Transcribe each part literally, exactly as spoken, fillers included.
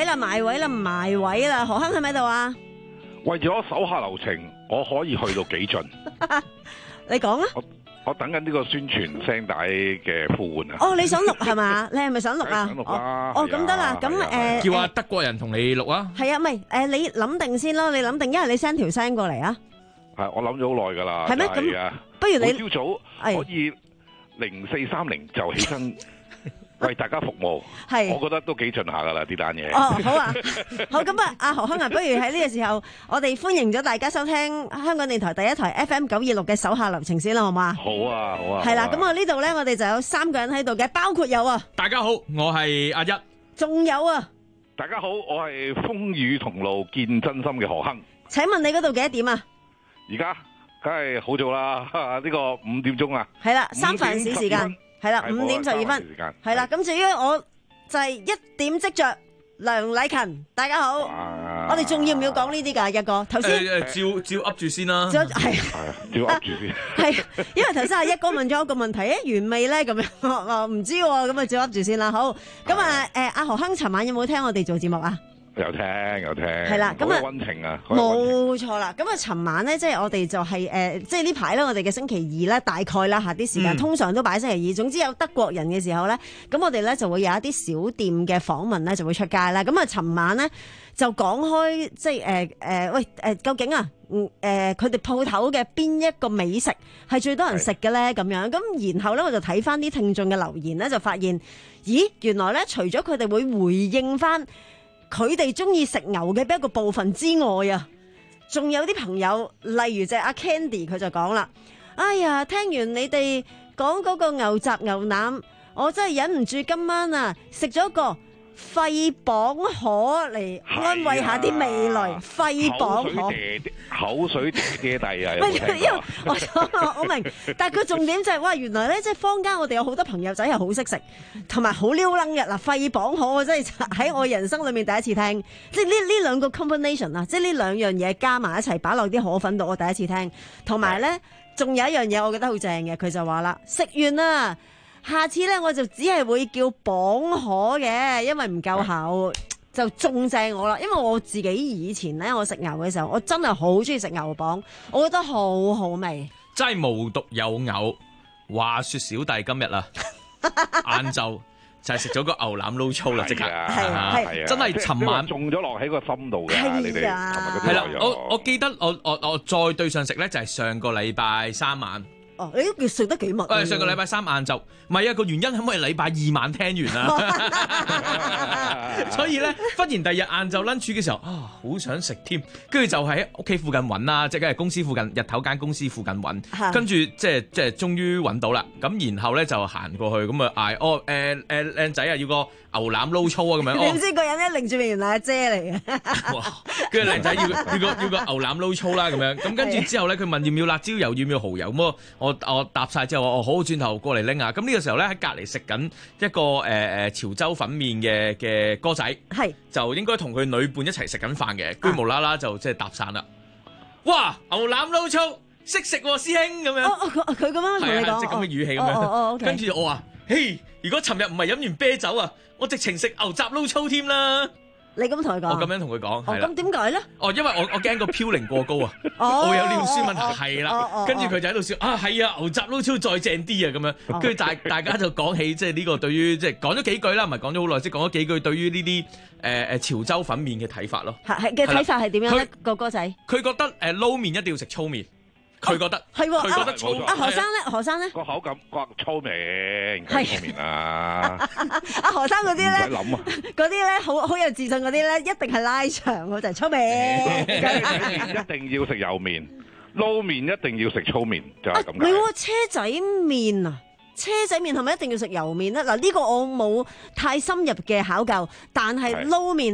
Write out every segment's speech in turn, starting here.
啦，埋位啦，埋位啦，何亨喺咪度啊？ 為咗手下留情，我可以去到幾盡？ 你講啊！ 我我等緊呢個宣傳聲帶嘅呼喚啊！ 哦，你想錄係嘛？你係咪想錄啊？ 想錄啦！ 哦，咁得啦，咁誒， 叫阿德國人同你錄啊！ 係啊，唔係誒，你諗定先咯，你諗定，一係你 send 條聲過嚟啊！ 係，我諗咗好耐㗎啦。 係咩？咁不如你朝早可以零四三零就起身為大家服務。係，我覺得都幾盡下㗎啦，呢單嘢。 哦，好啊，好咁啊，阿何亨啊，不如喺呢個時候，我哋歡迎咗大家收聽香港電台第一台 F M 九二六嘅手下留情先啦，好嘛？ 好啊，好啊。 係啦，咁我呢度咧，我哋就有三個人喺度嘅，包括有啊。 大家好，我係阿一。仲有啊。 大家好，我係風雨同路見真心嘅何亨。 請問你嗰度幾多點啊？ 而家梗係好早啦，呢、這個五點鐘啊。 係啦，三藩市時間係啦，五點十二分。係啦，咁至於我就係一點即着梁禮勤，大家好。我哋仲要唔要講呢啲㗎？一個頭先誒照照噏住先啦。 係係照噏住先。 係，因為頭先阿一哥問咗一個問題，誒完未咧？咁樣我唔知喎，咁啊照噏住先啦。好，咁啊誒阿何亨，尋晚有冇聽我哋做節目啊？ 有聽有聽， 係啦，咁啊溫情啊， 冇錯啦。咁啊，尋晚咧，即係我哋就係、是、誒、呃，即係呢排咧，我哋嘅星期二咧，大概啦嚇啲時間，嗯、通常都擺星期二。總之有德國人嘅時候咧，咁我哋咧就會有一啲小店嘅訪問咧，就會出街啦。咁啊，尋晚咧就講開，即係誒誒，喂誒、呃，究竟啊，誒佢哋鋪頭嘅邊一個美食係最多人食嘅咧？咁樣咁，然後咧我就睇翻啲聽眾嘅留言咧，就發現，咦，原來咧除咗佢哋會回應翻。佢哋中意食牛嘅邊一個部分之外啊，仲有啲朋友，例如就係阿 Candy 佢就講啦，哎呀，聽完你哋講嗰個牛雜牛腩，我真係忍唔住今晚啊食咗個肺綁河嚟安慰下啲味蕾，肺綁河， 口水嗲嗲地啊！ 因為我我明，但係佢重點就係、是、哇，原來咧即係坊間我哋有好多朋友仔係好識食，同埋好撩楞嘅嗱，肺綁河我真係喺我人生裏面第一次聽，即係呢呢兩個 combination 啊，即係呢兩樣嘢加埋一齊擺落啲河粉度，我第一次聽，同埋咧仲有一樣嘢我覺得好正嘅，佢就話啦，食完啦。下次咧我就只係會叫綁河嘅，因為唔夠厚，就中正我啦。因為我自己以前咧，我食牛嘅時候，我真係好中意食牛膀，我覺得好好味。 真係無獨有偶，話說小弟今日啊，晏晝就係食咗個牛腩撈粗啦，即刻係係真係尋晚中咗落喺個心度嘅。你哋係啦，我我記得我我我再對上食咧，就係上個禮拜三晚。 哦，你都食得幾密？ 誒，上個禮拜三晏晝，唔係啊，個原因可唔可以禮拜二晚聽完啊？所以咧，忽然第二日晏晝 lunch 嘅時候啊，好想食添，跟住就喺屋企附近揾啦，即係公司附近日頭間公司附近揾，跟住即係即係終於揾到啦。咁然後咧就行過去，咁啊嗌哦誒誒靚仔啊，要個牛腩撈粗啊咁樣。 點知個人咧擰住面原來阿姐嚟嘅。 哇！跟住靚仔要要個要個牛腩撈粗啦咁樣。咁跟住之後咧，佢問要唔要辣椒油，要唔要蠔油咁我。我我答晒之後，我好轉頭過嚟拎啊！咁呢個時候咧喺隔離食緊一個誒誒、呃、潮州粉麵嘅嘅哥仔，係就應該同佢女伴一齊食緊飯嘅，跟住無啦啦就即係搭訕啦！哇！牛腩撈粗識食喎，師兄咁樣。 哦哦，佢咁樣同你講， 即係咁嘅語氣咁樣。 哦哦 okay、跟住我話：嘿，如果尋日唔係飲完啤酒啊，我直情食牛雜撈粗添啦！ 你咁同佢講， 我咁樣同佢講，係啦。 咁點解咧？ 哦，因為我我驚個嘌呤過高啊， 哦、 我有尿酸問題，係啦。跟住佢就喺度笑啊，係啊，牛雜撈粗再正啲啊，咁樣。跟住大大家就講起即係呢個對於即係講咗幾句啦，唔係講咗好耐，即係講咗幾句對於呢啲誒誒潮州粉麵嘅睇法咯。係係嘅睇法係點樣咧？個哥仔，佢覺得誒撈麵一定要食粗麵。佢覺得係喎，佢覺得粗。阿何生咧，何生咧個口感刮粗麵，粗麵啊！阿何生嗰啲咧，唔使諗啊！嗰啲咧好好有自信嗰啲咧，一定係拉長，我就係粗麵。一定要食油麵，撈麵一定要食粗麵，就係咁。唔係喎，車仔麵啊！車仔麵係咪一定要食油麵咧？嗱，呢個我冇太深入嘅考究，但係撈麵咧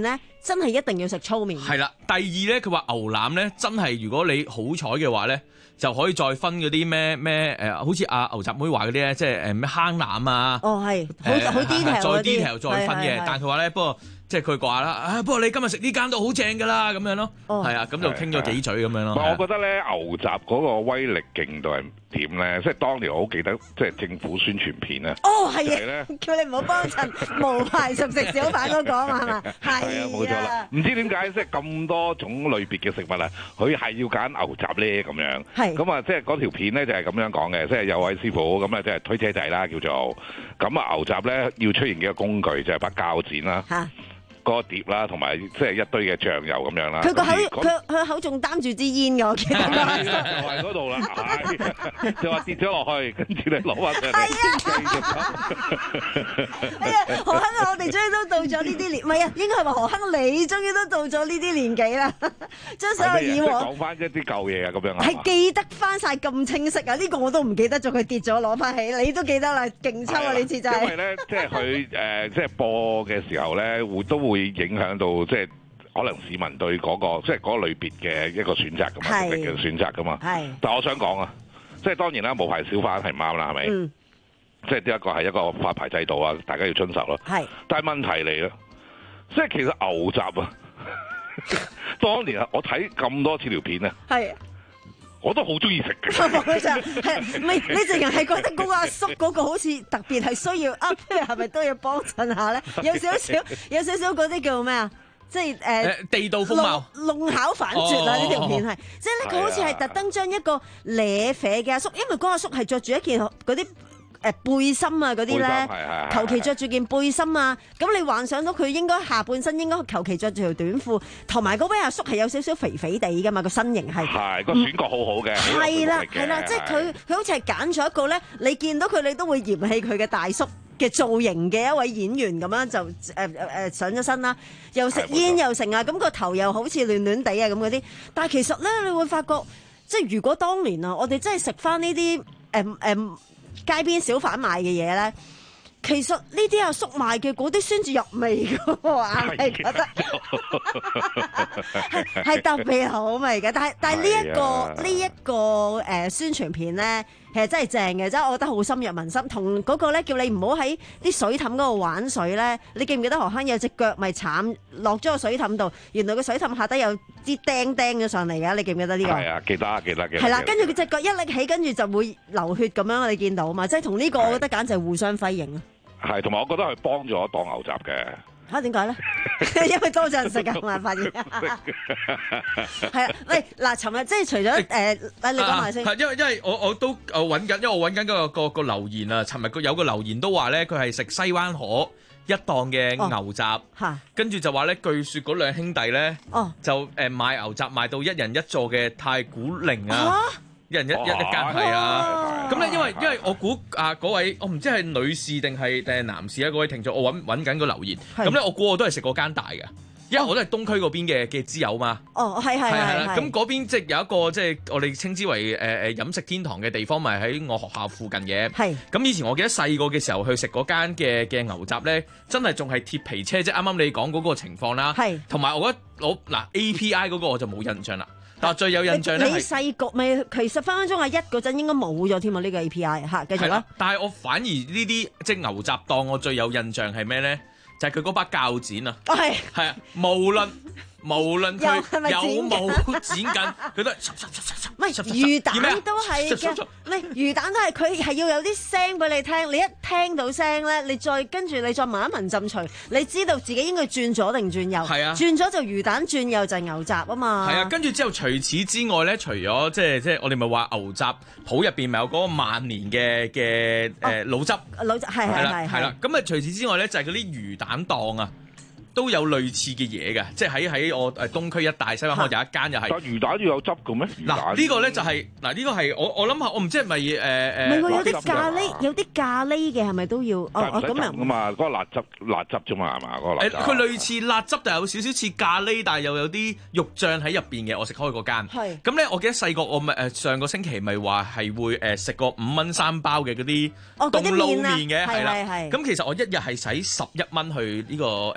真係一定要食粗麵。 係啦，第二咧，佢話牛腩咧真係如果你好彩嘅話咧，就可以再分嗰啲咩咩誒，好似阿牛雜妹話嗰啲咧，即係誒咩坑腩啊。 哦，係，好好 detail 再 detail 再分嘅，但係佢話咧，不過。即係佢話啦，啊不過你今日食呢間都好正㗎啦，咁樣咯，係啊，咁就傾咗幾嘴咁樣咯。 我覺得咧牛雜嗰個威力勁到係點咧？即係當年我好記得，即係政府宣傳片咧。 哦，係啊，叫你唔好幫襯無牌熟食小販嗰個係嘛？係啊， 冇錯啦。唔知點解即係咁多種類別嘅食物啊，佢係要揀牛雜咧咁樣。係。咁啊，即係嗰條片咧就係咁樣講嘅，即係有位師傅咁啊，即係推車仔啦叫做。咁啊牛雜咧要出現嘅工具就係把鉸剪啦。嚇。嗰個碟啦，同埋即係一堆嘅醬油咁樣啦。佢個口， 佢佢口仲擔住支煙嘅，我記得。 就係嗰度啦，就話跌咗落去，跟住你攞翻上嚟。係啊！ 哎呀，何亨啊，我哋終於都到咗呢啲年，唔係啊，應該係話何亨你終於都到咗呢啲年紀啦。將所有以往講翻一啲舊嘢啊，咁樣係記得翻晒咁清晰啊！呢個我都唔記得咗，佢跌咗攞翻起，你都記得啦，勁抽啊！呢次真係。 因為咧，即係佢誒，即係播嘅時候咧，會都會。會影響到即係可能市民對嗰、嗰個即係嗰個類別嘅一個選擇噶嘛，食嘅選擇噶嘛。係。但係我想講啊，即係當然啦，無牌小販係唔啱啦，係咪？嗯。即係呢一個係一個發牌制度啊，大家要遵守咯。係。但係問題嚟啦，即係其實牛雜啊，當年啊，我睇咁多次條片啊。係。我都好中意食嘅。係唔係你淨係係覺得嗰個阿叔嗰個好似特別係需要啊？係咪都要幫襯下咧？有少少有少少嗰啲叫咩啊？即係誒、呃、 地道風貌， 弄巧反拙啊！呢、哦、條片係即係咧，佢好似係特登將一個瀨啡嘅阿叔，因為嗰個阿叔係着住一件嗰啲。誒背心啊嗰啲咧，求其着住件背心啊，咁你幻想到佢應該下半身應該求其着住條短褲，同埋嗰位阿叔係有少少肥肥地噶嘛，個身形係， 係個選角好好嘅， 係啦係啦，即係佢佢好似係揀咗一個咧，你見到佢你都會嫌棄佢嘅大叔嘅造型嘅一位演員咁樣就誒誒誒上咗身啦，又食煙又成啊，咁個頭又好似亂亂地啊咁嗰啲，但係其實咧你會發覺，即係如果當年啊，我哋真係食翻呢啲誒誒。街邊小販賣嘅嘢咧，其實呢啲阿叔賣嘅嗰啲先至入味㗎喎，硬係覺得係係特別好味嘅。但係但係呢一個呢一個誒宣傳片咧，其實真係正嘅，真係我覺得好深入民心。同嗰個咧叫你唔好喺啲水凼嗰度玩水咧，你記唔記得何坑有隻腳咪慘落咗個水凼度？原來個水凼下底有啲釘釘咗上嚟嘅，你記唔記得呢個？ 係啊，記得記得記得。 係啦，跟住佢隻腳一拎起，跟住就會流血咁樣，你見到嘛？即係同呢個，我覺得簡直係互相輝映啊！ 係，同埋我覺得佢幫咗檔牛雜嘅。 嚇點解咧？因為多咗人食啊，我發現。係啊，喂嗱，尋日即係除咗誒，你講埋先。 係因為因為我我都誒揾緊，因為我揾緊嗰個個個留言啊。尋日個有個留言都話咧，佢係食西灣河一檔嘅牛雜，跟住就話咧，據説嗰兩兄弟咧，就誒賣牛雜賣到一人一座嘅太古寧啊。一人一一一間係啊，咁咧因為因為我估啊嗰位我唔知係女士定係定係男士啊，嗰位聽眾我揾揾緊個留言，咁咧我估我都係食嗰間大嘅，因為我都係東區嗰邊嘅嘅支友嘛。哦，係係係係。咁嗰邊即係有一個即係我哋稱之為誒誒飲食天堂嘅地方，咪喺我學校附近嘅。係。咁以前我記得細個嘅時候去食嗰間嘅嘅牛雜咧，真係仲係鐵皮車，即係啱啱你講嗰個情況啦。係。同埋我覺得我嗱 A P I 嗰個我就冇印象啦。但最有印象咧， 你細個咪其實分分鐘係一嗰陣應該冇咗添啊！呢個 A P I 嚇，繼續啦。 但係我反而呢啲即係牛雜檔，我最有印象係咩咧？就係佢嗰把鉸剪啊！哦係係啊，無論無論佢有冇剪緊，佢都係唔係魚蛋都係嘅，唔係魚蛋都係佢係要有啲聲俾你聽，你一聽到聲咧，你再跟住你再聞一聞浸除，你知道自己應該轉左定轉右。係啊，轉咗就魚蛋，轉右就牛雜啊嘛。係啊，跟住之後除此之外咧，除咗即係即係我哋咪話牛雜鋪入邊咪有嗰個萬年嘅嘅誒滷汁， 滷汁係係係係啦。咁啊除此之外咧，就係嗰啲魚蛋檔啊。都有類似嘅嘢嘅，即係喺喺我誒東區一帶西灣河有一間又係。但魚蛋要有汁嘅咩？ 嗱呢個咧就係嗱呢個係我我諗下，我唔知係咪誒誒。 唔係喎，有啲咖喱，有啲咖喱嘅係咪都要？哦哦咁啊。 咁啊，嗰個辣汁辣汁啫嘛，係嘛？嗰個辣汁。 佢類似辣汁，但係有少少似咖喱，但係又有啲肉醬喺入邊嘅。我食開嗰間。係。咁咧，我記得細個我咪誒上個星期咪話係會誒食個五蚊三包嘅嗰啲凍撈麵嘅，係啦。係係。咁其實我一日係使十一蚊去呢個誒午餐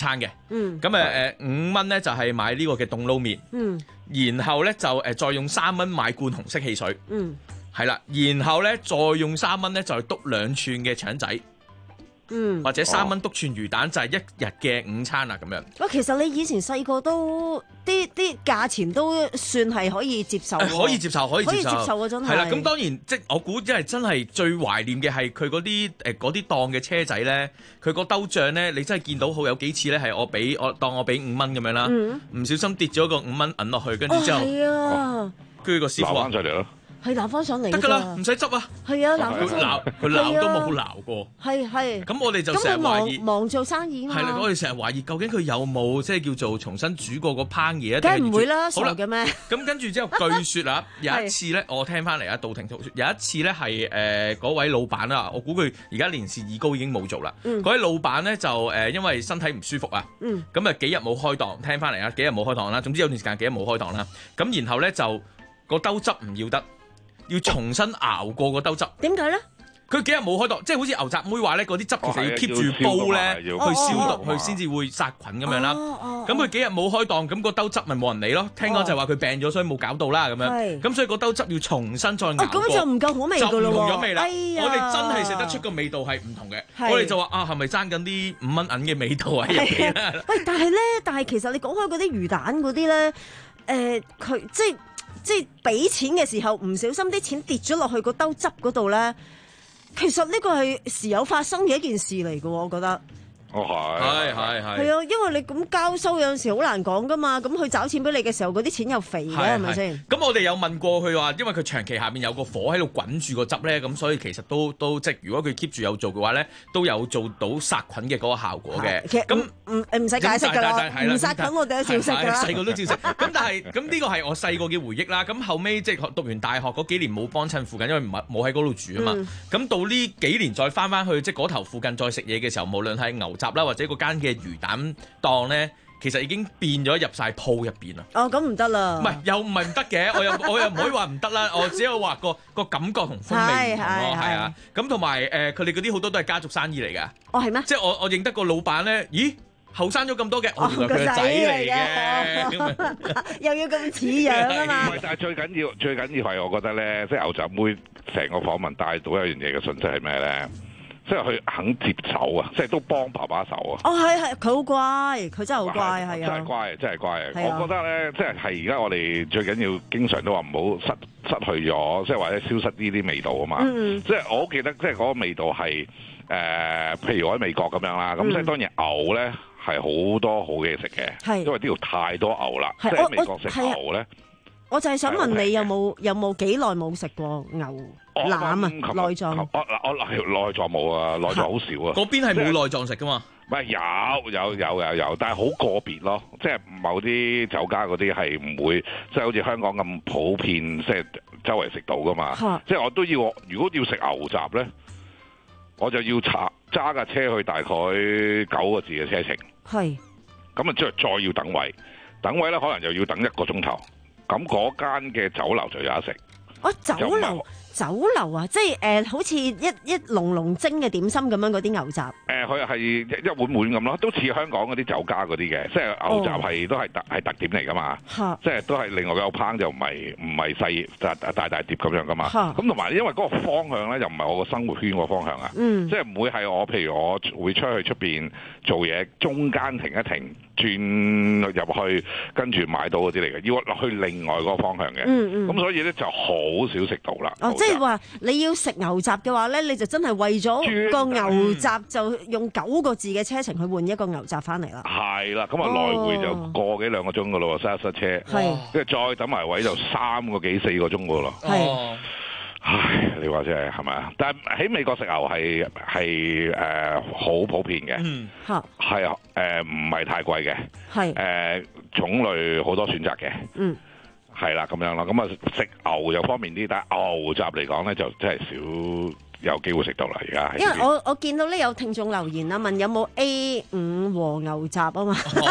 餐嘅。 嗯。 咁誒誒五蚊咧就係買呢個嘅凍撈麵。 嗯。 然後咧就誒再用三蚊買罐紅色汽水。 嗯。係啦，然後咧再用三蚊咧就係篤兩串嘅腸仔。 嗯， 或者三蚊篤串魚蛋就係一日嘅午餐啦咁樣。 喂，其實你以前細個都啲啲價錢都算係可以接受， 可以接受，可以接受， 可以接受啊！真係。 係啦，咁當然即我估，因為真係最懷念嘅係佢嗰啲誒嗰啲檔嘅車仔咧，佢個兜醬咧，你真係見到好有幾次咧，係我俾我當我俾五蚊咁樣啦，唔、嗯、小心跌咗個五蚊銀落去，跟住之後， 哦， 跟住個師傅翻上嚟咯。 係鬧翻上嚟得㗎啦，唔使執啊。 係啊，鬧翻上嚟。 鬧佢鬧都冇鬧過。 係係。 咁我哋就成日懷疑， 忙做生意嘛。係啦，我哋成日懷疑究竟佢有冇即係叫做重新煮過嗰烹嘢？ 梗係唔會啦，傻嘅咩？ 咁跟住之後，據説啊，有一次咧，我聽翻嚟啊，道聽途説，有一次咧係誒嗰位老闆啦，我估佢而家年事已高，已經冇做啦。嗰、嗯、位老闆咧就誒因為身體唔舒服啊，咁啊、嗯、幾日冇開檔，聽翻嚟啊幾日冇開檔啦。總之有段時間幾日冇開檔啦。咁然後咧就個兜汁唔要得。要重新熬過個兜汁，點解咧？佢幾日冇開檔，即係好似牛雜妹話咧，嗰啲汁其實要 keep 住煲咧，去消毒，佢先至會殺菌咁樣啦。咁佢幾日冇開檔，咁個兜汁咪冇人理咯。聽講就係話佢病咗，所以冇搞到啦咁樣。咁所以個兜汁要重新再熬過。咁就唔夠好味噶咯喎，就唔同咗味啦。我哋真係食得出個味道係唔同嘅。我哋就話啊，係咪爭緊啲五蚊銀嘅味道喺入邊咧？喂，但係咧，但係其實你講開嗰啲魚蛋嗰啲咧，誒，佢即係。即係俾錢嘅時候，唔小心啲錢跌咗落去個兜汁嗰度咧，其實呢個係時有發生嘅一件事嚟嘅，我覺得。 哦係，係係係。 係啊，因為你咁交收有陣時好難講噶嘛，咁佢找錢俾你嘅時候，嗰啲錢又肥嘅，係咪先？咁我哋有問過佢話，因為佢長期下面有個火喺度滾住個汁咧，咁所以其實都都即係如果佢 keep 住有做嘅話咧，都有做到殺菌嘅嗰個效果嘅。咁唔唔使解釋㗎啦，唔殺菌我哋都照食㗎啦。細個都照食。咁但係咁呢個係我細個嘅回憶啦。咁後尾即係讀完大學嗰幾年冇幫襯附近，因為唔係冇喺嗰度住啊嘛。咁、嗯、到呢幾年再翻翻去即係嗰頭附近再食嘢嘅時候，無論係牛雜啦，或者嗰間嘅魚蛋檔咧，其實已經變咗入晒鋪入邊啦。哦，咁唔得啦。唔係，又唔係唔得嘅，我又我又唔可以話唔得啦。我只係話個個感覺同風味唔同咯，係啊。咁同埋誒，佢哋嗰啲好多都係家族生意嚟㗎。哦，係咩？即係我我認得個老闆咧，咦？後生咗咁多嘅，我原來佢個仔嚟嘅，又要咁似樣啊嘛。唔係，但係最緊要最緊要係我覺得咧，即係牛雜妹成個訪問帶到一樣嘢嘅訊息係咩咧？即係佢肯接手啊！即係都幫爸爸手啊！哦，係係，佢好乖，佢真係好乖，係啊！真係乖，真係乖。我覺得咧，即係係而家我哋最緊要，經常都話唔好失失去咗，即係或者消失呢啲味道啊嘛。嗯、即係我好記得，即係嗰個味道係誒、呃，譬如我喺美國咁樣啦。咁、嗯、即係當然牛咧係好多好嘅嘢食嘅，因為呢度太多牛啦。即係喺美國食牛咧。我就係想問你有冇有冇幾耐冇食過牛腩啊？內臟？我我我內內臟冇啊，內臟好少啊。嗰邊係冇內臟食噶嘛？唔係有有有有有，但係好個別咯。即係某啲酒家嗰啲係唔會，即係好似香港咁普遍，即係周圍食到噶嘛。即係我都要，如果要食牛雜咧，我就要揸揸架車去大概九個字嘅車程。係。咁啊，即係再要等位，等位咧可能又要等一個鐘頭。咁嗰間嘅酒樓就有得食。哦，酒樓酒樓啊，即係誒、呃，好似一一籠籠蒸嘅點心咁樣嗰啲牛雜。誒、呃，佢係一一碗碗咁咯，都似香港嗰啲酒家嗰啲嘅，即係牛雜係、哦、都係特係特點嚟噶嘛。即係都係另外個烹就唔係唔係細大大大碟咁樣噶嘛。咁同埋因為嗰個方向咧，又唔係我個生活圈個方向啊。嗯、即係唔會係我，譬如我會出去出邊做嘢，中間停一停。轉入去跟住買到嗰啲嚟嘅，要落去另外嗰個方向嘅。嗯嗯。咁所以咧就好少食到啦。哦，即係話你要食牛雜嘅話咧，你就真係為咗個牛雜就用九個字嘅車程去換一個牛雜翻嚟啦。係啦，咁啊來回就個幾兩個鐘噶咯喎，塞一塞車。係。跟住再等埋位就三個幾四個鐘噶咯。係。唉，你話真係係咪啊？但係喺美國食牛係係誒好普遍嘅，嗯，係啊，誒唔係太貴嘅，係誒、呃、種類好多選擇嘅，嗯，係啦咁樣啦，咁啊食牛又方便啲，但係牛雜嚟講咧就真係少有機會食到啦，而家。因為我我見到咧有聽眾留言啊，問有冇 A 五和牛雜啊嘛？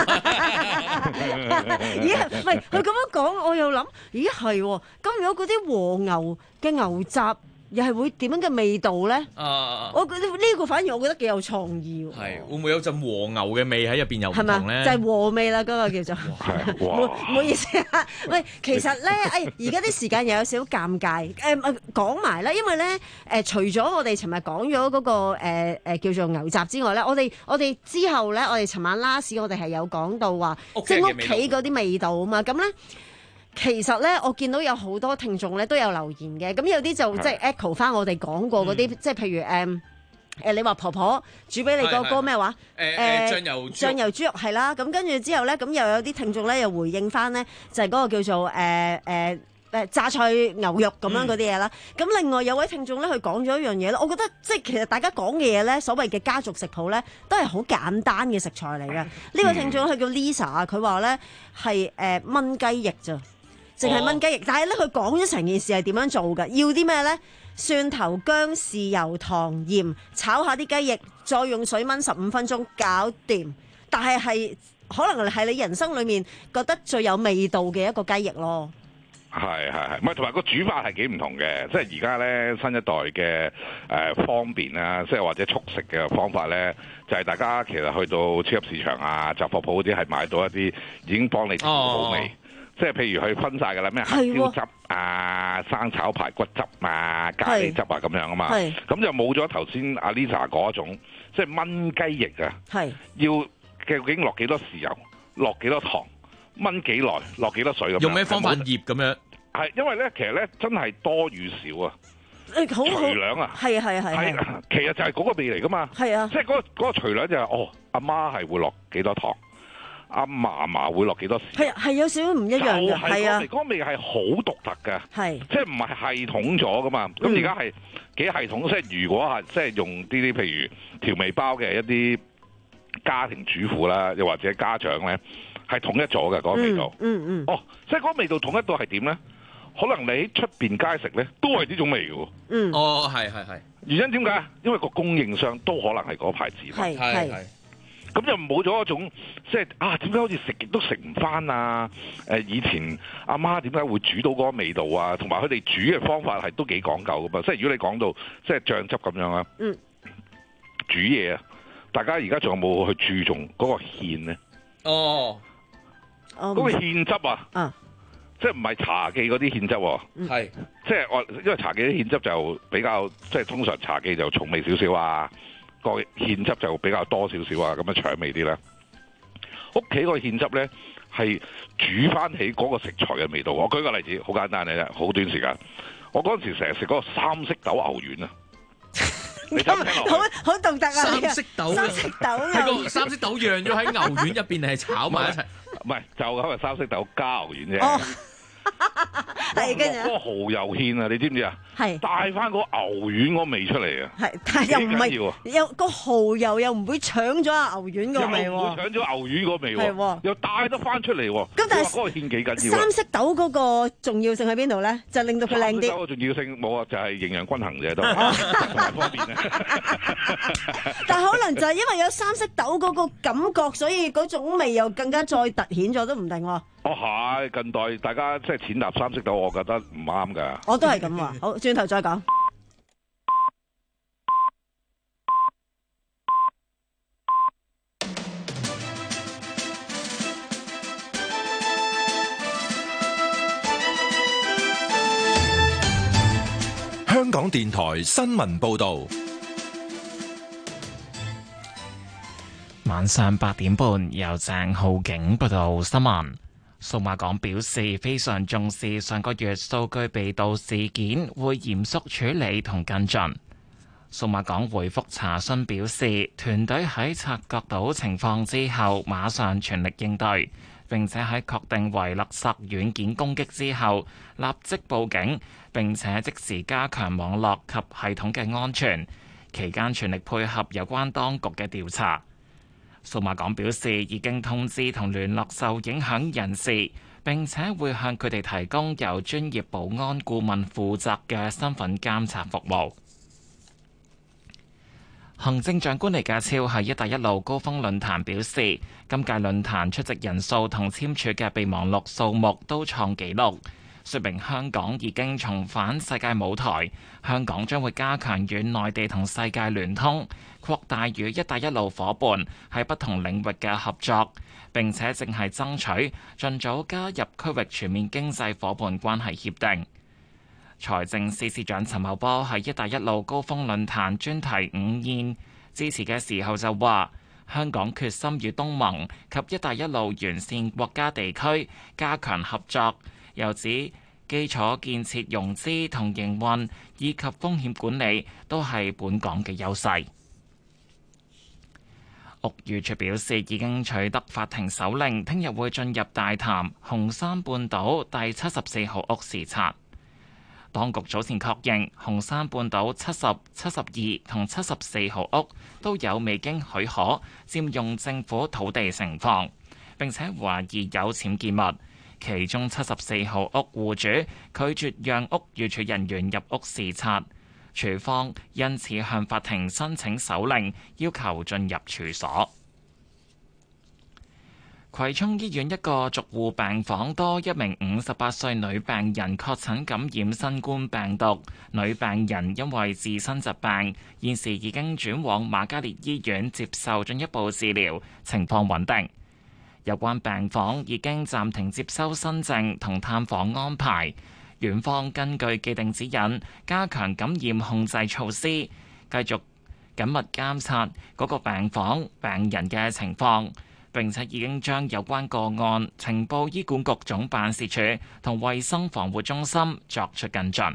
咦，唔係佢咁樣講，我又諗，咦係喎，咁如果嗰啲和牛嘅牛雜又係會點樣嘅味道咧？ 啊！ 我覺得呢個反而我覺得幾有創意喎。 係會唔會有陣和牛嘅味喺入邊又唔同咧？ 就係、是、和味啦，嗰、那個叫做。唔唔好意思啊，喂，其實咧，誒而家啲時間又有少少尷尬。誒、呃、講埋啦，因為咧誒、呃、除咗我哋尋日講咗嗰個誒、呃呃、叫做牛雜之外咧，我哋我哋之後咧，我哋尋晚 last 我哋係有講到話，即係屋企嗰啲味道啊嘛，咁咧。其實咧，我見到有好多聽眾咧都有留言嘅，咁有啲就即係 echo 翻我哋講過嗰啲，即係譬如誒誒，你話婆婆煮俾你個歌咩話？ 誒誒醬油醬油豬肉係啦，咁跟住之後咧，咁又有啲聽眾咧又回應翻咧，就係嗰個叫做誒誒誒榨菜牛肉咁樣嗰啲嘢啦。咁、嗯、另外有位聽眾咧，佢講咗一樣嘢咧，我覺得即係其實大家講嘅嘢咧，所謂嘅家族食譜咧，都係好簡單嘅食材嚟嘅。呢、嗯、位聽眾佢叫 Lisa 啊，佢話咧係誒燜雞翼咋。淨係燜雞翼，但係咧佢講咗成件事係點樣做㗎？要啲咩咧？蒜頭、薑、豉油、糖、鹽，炒下啲雞翼，再用水燜十五分鐘，搞掂。但係係可能係你人生裏面覺得最有味道嘅一個雞翼咯。 係係係，唔係同埋個煮法係幾唔同嘅，即係而家咧新一代嘅誒、呃、方便啊，即係或者速食嘅方法咧，就係、是、大家其實去到超級市場啊、雜貨鋪嗰啲係買到一啲已經幫你調好味。哦即係譬如佢分晒㗎啦，咩黑椒汁啊、生炒排骨汁啊、咖喱汁啊咁樣啊嘛，咁就冇咗頭先阿 Lisa 嗰種，即係燜雞翼啊，要究竟落幾多豉油、落幾多糖、燜幾耐、落幾多水咁樣， 用咩方法醃咁樣？ 係因為咧，其實咧真係多與少啊， 誒好隨量啊， 係係係係，其實就係嗰個味嚟㗎嘛，係啊，即係嗰個嗰個隨量就係、是、哦，阿媽係會落幾多糖。阿嫲嫲會落幾多時？係係有少少唔一樣嘅，係啊， 嗰個味係好獨特嘅，係即係唔係系統咗噶嘛？咁而家係幾系統，即係如果係即係用呢啲譬如調味包嘅一啲家庭主婦啦，又或者家長咧，係統一咗嘅嗰個味道。嗯嗯，嗯。哦，即係嗰個味道統一到係點咧？可能你喺出邊街食咧，都係呢種味嘅喎。嗯。 哦，係係係。原因點解？因為個供應商都可能係嗰個牌子。 係係。 咁就冇咗一種即係啊，點解好似食極都食唔翻啊？誒，以前阿媽點解會煮到嗰個味道啊？同埋佢哋煮嘅方法係都幾講究噶嘛。即係如果你講到即係醬汁咁樣啊，嗯，煮嘢啊，大家而家仲有冇去注重嗰個芡咧？哦，嗰、嗰個芡汁啊，啊即係唔係茶記嗰啲芡汁喎？係、嗯，即係我因為茶記啲芡汁就比較即係通常茶記就重味少少啊。個芡汁就比較多少少啊，咁樣搶味啲啦。屋企個芡汁咧係煮翻起嗰個食材嘅味道。我舉個例子，好簡單嘅啫，好短時間。我嗰陣時成日食嗰個三色豆牛丸啊，你聽唔聽落？ 好好獨特啊！ 三色豆， 三色豆係個三色豆釀咗喺牛丸入邊，定係炒埋一齊？ 唔係，就咁係三色豆加牛丸啫。哦係跟住嗰個蠔油芡啊，你知唔知啊？係帶翻個牛丸嗰味出嚟啊！係，但係又唔係有個蠔油又唔會搶咗啊牛丸個味喎，又唔會搶咗牛丸嗰味喎，又帶得翻出嚟喎。咁但係嗰個芡幾緊要？三色豆嗰個重要性喺邊度咧？就令到佢靚啲。三色豆個重要性冇啊，就係營養均衡啫，都同埋方便咧。但係可能就係因為有三色豆嗰個感覺，所以嗰種味又更加再突顯咗都唔定喎。哦，係近代大家即係淺納三色豆，我覺得唔啱㗎。我都係咁話。好，轉頭再講。 香港電台新聞報導，晚上八點半由鄭浩景報道新聞。數碼港表示非常重視上個月數據被盜事件，會嚴肅處理同跟進。數碼港回覆查詢表示，團隊喺察覺到情況之後，馬上全力應對，並且喺確定為勒索軟件攻擊之後，立即報警，並且即時加強網絡及系統嘅安全。期間全力配合有關當局嘅調查。數碼港表示已經通知同聯絡受影響人士，並且會向佢哋提供由專業保安顧問負責嘅身份監察服務。行政長官李家超喺一帶一路高峰論壇表示，今屆論壇出席人數同簽署嘅備忘錄數目都創紀錄。 說明香港已經重返世界舞台。香港將會加強與內地同世界聯通，擴大與一帶一路夥伴喺不同領域嘅合作，並且正係爭取盡早加入區域全面經濟夥伴關係協定。財政司司長陳茂波喺一帶一路高峰論壇專題午宴致辭嘅時候就話，香港決心與東盟及一帶一路沿線國家地區加強合作，又指基礎建設融資同營運以及風險管理都係本港嘅優勢。屋宇署表示，已經取得法庭手令，聽日會進入大潭紅山半島第七十四號屋視察。當局早前確認紅山半島七十、七十二同七十四號屋都有未經許可佔用政府土地情況，並且懷疑有僭建物。其中七十四號屋戶主拒絕讓屋宇署人員入屋視察，署方因此向法庭申請手令，要求進入處所。葵涌醫院一個逐戶病房多一名五十八歲女病人確診感染新冠病毒，女病人因為自身疾病，現時已經轉往瑪嘉烈醫院接受進一步治療，情況穩定。有關病房已經暫停接收新症同探訪安排，院方根據既定指引，加強感染控制措施，繼續緊密監察嗰個病房病人嘅情況，並且已經將有關個案呈報醫管局總辦事處同衛生防護中心作出跟進。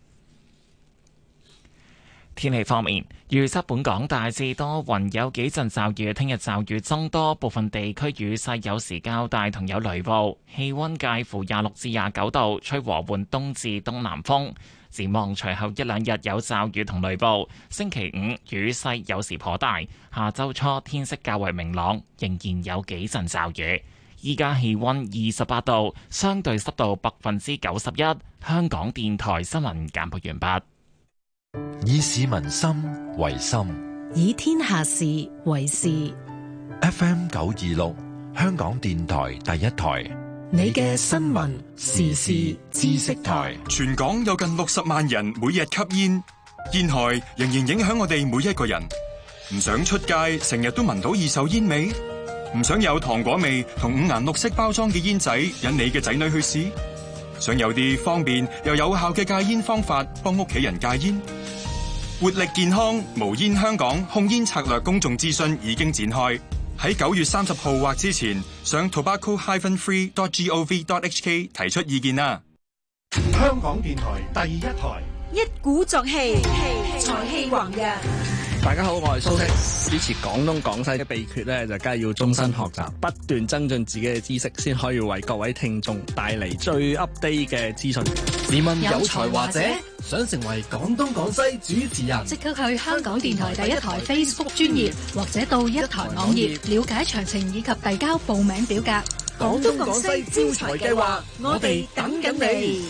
天氣方面，預測本港大致多雲，有幾陣驟雨。聽日驟雨增多，部分地區雨勢有時較大，同有雷暴。氣溫介乎廿六至廿九度，吹和緩東至東南風。展望隨後一兩日有驟雨同雷暴。星期五雨勢有時頗大，下周初天色較為明朗，仍然有幾陣驟雨。依家氣溫二十八度，相對濕度百分之九十一。香港電台新聞簡報完畢。 以市民心為心， 以天下事為事。 F M 九二六，香港電台第一台， 你嘅新聞時事知識台。 全港有近六十萬人每日吸煙，煙害仍然影響我哋每一個人。唔想出街成日都聞到二手煙味，唔想有糖果味同五顏六色包裝嘅煙仔引你嘅仔女去試，想有啲方便又有效嘅戒煙方法幫屋企人戒煙。活力健康無煙香港控煙策略公眾諮詢已經展開，喺九月三十號或之前上 tobacco dash free dot gov dot h k 提出意見啦。 香港電台第一台， 一鼓作氣，才氣橫溢。 大家好，我係蘇軾。支持廣東廣西嘅秘訣咧，就梗係要終身學習，不斷增進自己嘅知識，先可以為各位聽眾帶嚟最 update 嘅資訊。 自問有才華者想成為廣東廣西主持人， 即刻去香港電台第一台 Facebook 專頁，或者到一台網頁了解詳情以及遞交報名表格。 廣東廣西招才計劃，我哋等緊你。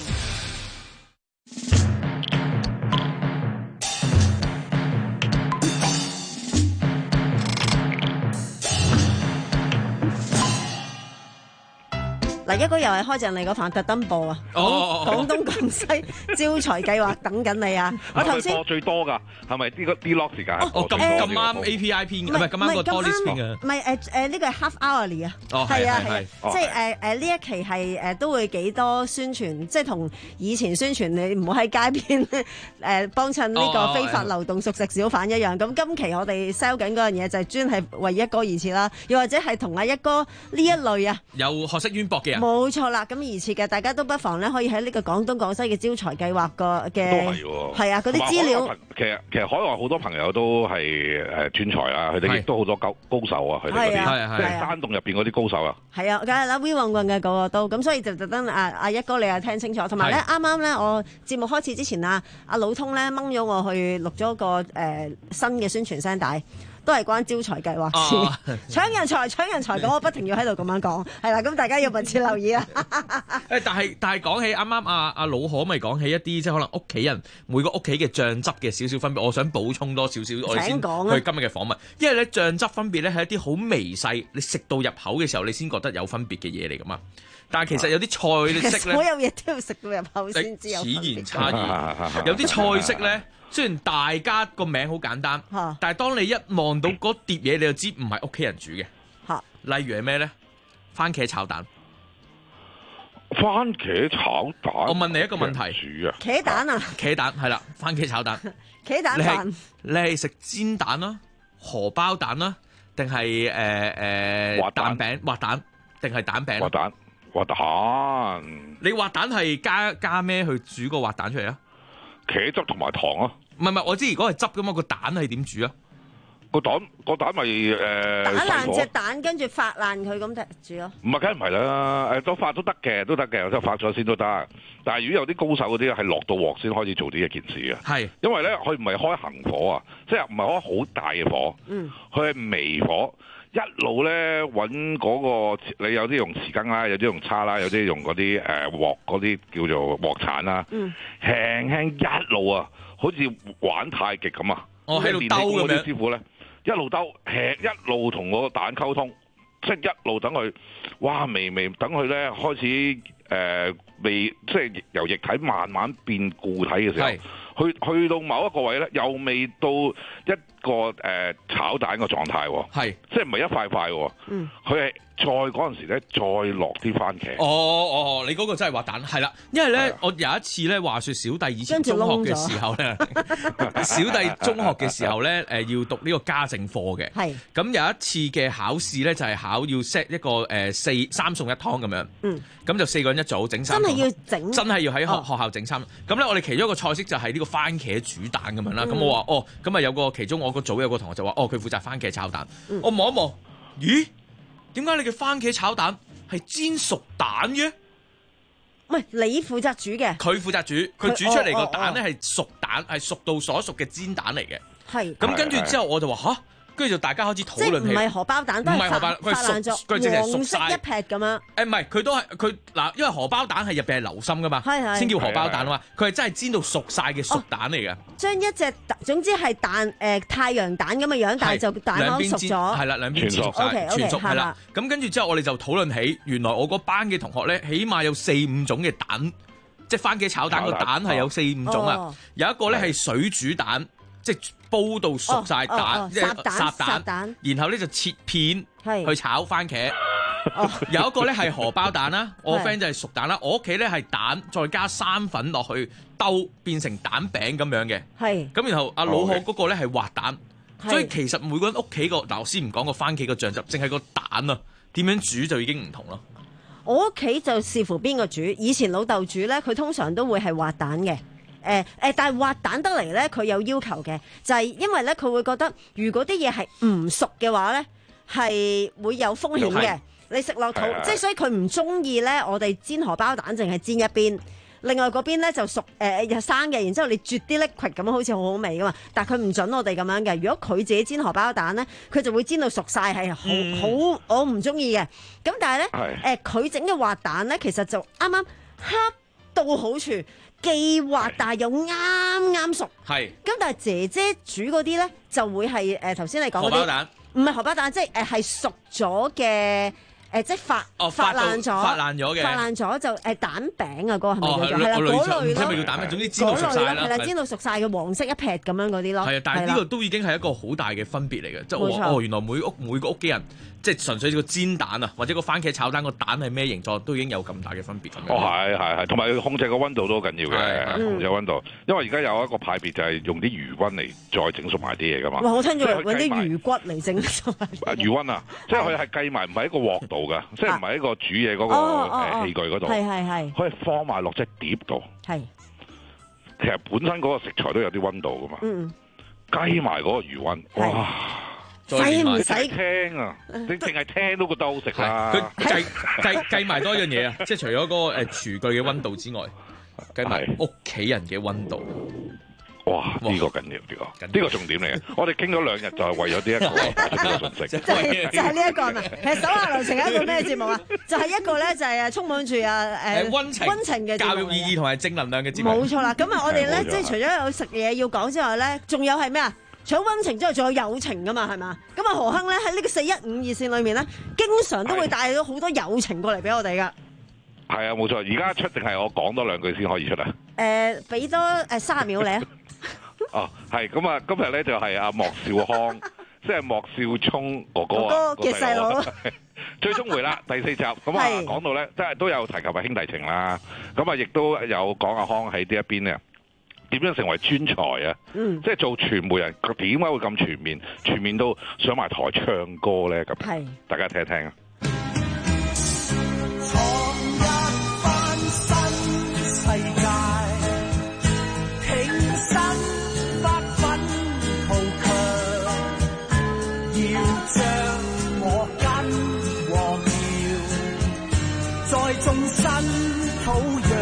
嗱，一哥又係開正你個飯特登播啊！ 哦， 廣東廣西招才計劃等緊你啊！我頭先播最多㗎，係咪呢個 D-Lock 時間？ 哦，咁咁啱 A P I 編嘅，唔係咁啱個 Tolis 編嘅。 唔係誒誒，呢個係 half hourly 啊！ 哦， 係啊係啊， 哦即係誒誒呢一期係誒都會幾多宣傳，即係同以前宣傳你唔好喺街邊誒幫襯呢個非法流動熟食小販一樣。咁今期我哋 sell 緊嗰樣嘢就係專係為一哥而設啦，又或者係同阿一哥呢一類啊， 有學識淵博嘅人。 冇錯啦，咁而設嘅，大家都不妨咧可以喺呢個廣東廣西嘅招才計劃個嘅， 都係喎， 係啊，嗰啲資料。 其實其實海外好多朋友都係誒專才啊，佢哋亦都好多高高手啊，佢哋嗰啲即係山洞入邊嗰啲高手啊。 係啊，梗係啦 ，We 運運嘅個個都，咁所以就特登阿阿一哥你又聽清楚，同埋咧啱啱咧我節目開始之前啊，阿老通咧掹咗我去錄咗個誒、呃、新嘅宣傳聲帶。都係關招才計劃事，哦、搶人才搶人才咁，我不停要喺度咁樣講，係啦，咁大家要密切留意啊！ 誒，但係但係講起啱啱阿阿老可咪講起一啲即係可能屋企人每個屋企嘅醬汁嘅少少分別，我想補充多少少，我哋先去今日嘅訪問，因為咧醬汁分別咧係一啲好微細，你食到入口嘅時候你先覺得有分別嘅嘢嚟㗎嘛。 但係其實有啲菜式咧， 所有嘢都要食到入口先知有分別。 此言差異，有啲菜式咧，雖然大家個名好簡單，但係當你一望到嗰碟嘢，你就知唔係屋企人煮嘅。例如係咩咧？番茄炒蛋。 番茄炒蛋， 我問你一個問題， 煮啊， 茄蛋啊， 茄蛋係啦，番茄炒蛋， 茄蛋飯， 你係食煎蛋啦、荷包蛋啦，定係誒誒蛋餅滑蛋，定係蛋餅？ 滑蛋，滑蛋。 你滑蛋係加加咩去煮個滑蛋出嚟啊？ 茄汁同埋糖啊？ 唔係唔係，我知如果係汁噶嘛，個蛋係點煮啊？ 個蛋個蛋咪誒打爛隻蛋，跟住發爛佢咁煮咯。 唔係，梗係唔係啦。誒，都發都得嘅，都得嘅，即係發咗先都得。但係如果有啲高手嗰啲係落到鑊先開始做呢一件事嘅。係，因為咧佢唔係開行火啊，即係唔係開好大嘅火。嗯，佢係微火，一路咧揾嗰個你有啲用匙羹啦，有啲用叉啦，有啲用嗰啲誒鑊嗰啲叫做鑊鏟啦。嗯，輕輕一路啊，好似玩太極咁啊！ 我喺度兜咁樣。 師傅咧。一路兜，一路同個蛋溝通，即係一路等佢，哇微微等佢咧開始誒、呃、未，即係由液體慢慢變固體嘅時候，去去到某一個位咧，又未到一個誒、呃、炒蛋嘅狀態喎，係即係唔係一塊塊喎，嗯，佢係再嗰陣時咧再落啲番茄。 哦哦，你嗰個真係滑蛋，係啦，因為咧我有一次咧話說小弟以前中學嘅時候咧，小弟中學嘅時候咧誒要讀呢個家政課嘅，係咁有一次嘅考試咧就係考要 set 一個誒四三餸一湯咁樣，嗯，咁就四個人一組整三，真係要整，真係要喺學、哦、學校整三。咁咧我哋其中一個菜式就係呢個番茄煮蛋咁樣啦。咁、嗯、我話哦，咁啊有個其中我個組有個同學就話哦，佢負責番茄炒蛋。嗯、我望一望，咦？點解你嘅番茄炒蛋係煎熟蛋嘅？ 唔係你負責煮嘅， 佢負責煮，佢煮出嚟個蛋咧係熟蛋，係熟到所熟嘅煎蛋嚟嘅。係咁跟住之後我就話吓。跟住就大家開始討論起， 即係唔係荷包蛋，都係發發爛咗，黃色一劈咁樣。 誒唔係，佢都係佢嗱，因為荷包蛋係入邊係流心噶嘛，先叫荷包蛋啊嘛。佢係真係煎到熟晒嘅熟蛋嚟嘅。將一隻總之係蛋誒、呃、太陽蛋咁嘅樣，但係就蛋黃熟咗。 係啦，兩邊煎熟晒，全熟係啦。咁跟住之後，我哋就討論起，原來我嗰班嘅同學咧，起碼有四五種嘅蛋，即係番茄炒蛋個蛋係有四五種啊。有一個咧係水煮蛋。即係煲到熟晒蛋， 哦哦哦、 即係烚蛋，蛋然後咧就切片去炒番茄。哦、有一個咧係荷包蛋啦，我 friend 就係熟蛋啦。我屋企咧係蛋再加生粉落去兜變成蛋餅咁樣嘅。係咁，然後阿老何嗰個咧係滑蛋，所以其實每個人屋企個嗱，我先唔講個番茄個醬汁，淨係個蛋啊點樣煮就已經唔同咯。 我屋企就視乎邊個煮，以前老豆煮咧，佢通常都會係滑蛋嘅。誒、呃、誒，但係滑蛋得嚟咧，佢有要求嘅，就係、是、因為咧，佢會覺得如果啲嘢係唔熟嘅話咧，係會有風險嘅。你食落肚，即係所以佢唔中意咧。我哋煎荷包蛋淨係煎一邊，另外嗰邊咧就熟誒、呃、生嘅，然之後你啜啲 liquid 咁，好似好好味噶嘛。但係佢唔準我哋咁樣嘅。如果佢自己煎荷包蛋咧，佢就會煎到熟晒，係好好我唔中意嘅。咁但係咧誒，佢整嘅滑蛋咧，其實就啱啱恰到好處。既滑但係又啱啱熟，係咁但係姐姐煮嗰啲咧就會係誒頭先你講嗰啲荷包蛋，唔係荷包蛋，即係誒係熟咗嘅誒，即係發哦發爛咗， 發爛咗嘅， 發爛咗就誒蛋餅啊，嗰個係咪叫做係啦嗰類咯？ 係咪叫蛋餅？總之煎到熟晒啦， 係啦，煎到熟晒嘅黃色一劈咁樣嗰啲咯。 係啊，但係呢個都已經係一個好大嘅分別嚟嘅，即係我哦原來每屋每個屋企人。即係純粹個煎蛋啊，或者個番茄炒蛋個蛋係咩形狀，都已經有咁大嘅分別咁樣。 哦，係係係，同埋控制個溫度都好緊要嘅，控制溫度。因為而家有一個派別就係用啲魚骨嚟再整熟埋啲嘢噶嘛。 哇！我聽咗揾啲魚骨嚟整熟。 魚溫啊，即係佢係計埋唔係一個鑊度㗎，即係唔係一個煮嘢嗰個誒器具嗰度。係係係。可以放埋落隻碟度。係。其實本身嗰個食材都有啲溫度㗎嘛。嗯。計埋嗰個魚溫，哇！ 使唔使聽啊？你淨係聽都覺得好食啦。 佢計計計埋多一樣嘢啊！即係除咗嗰個誒廚具嘅溫度之外，計埋屋企人嘅溫度。 哇！呢個緊要，呢個呢個重點嚟嘅。我哋傾咗兩日就係為咗呢一個發出呢個信息。 就係就係呢一個啊！其實手下留情係一個咩節目啊？就係一個咧，就係充滿住啊誒溫情溫情嘅教育意義同埋正能量嘅節目。 冇錯啦！咁啊，我哋咧即係除咗有食嘢要講之外咧，仲有係咩啊？除咗溫情之外，仲有友情噶嘛，係嘛？咁啊，何亨咧喺呢個四一五二線裏面咧，經常都會帶到好多友情過嚟俾我哋噶。 係啊，冇錯。而家出定係我講多兩句先可以出啊？ 誒，俾多誒三十秒你啊！ 哦，係咁啊！今日咧就係阿莫少康，即係莫少聰哥哥啊， 嘅細佬。 最終回啦，第四集咁啊，講到咧，即係都有提及係兄弟情啦。咁啊，亦都有講阿康喺呢一邊咧，點樣成為專才啊？嗯，即係做傳媒人，佢點解會咁全面？全面到上埋台唱歌咧？咁，係大家聽一聽啊！ 眾生土壤，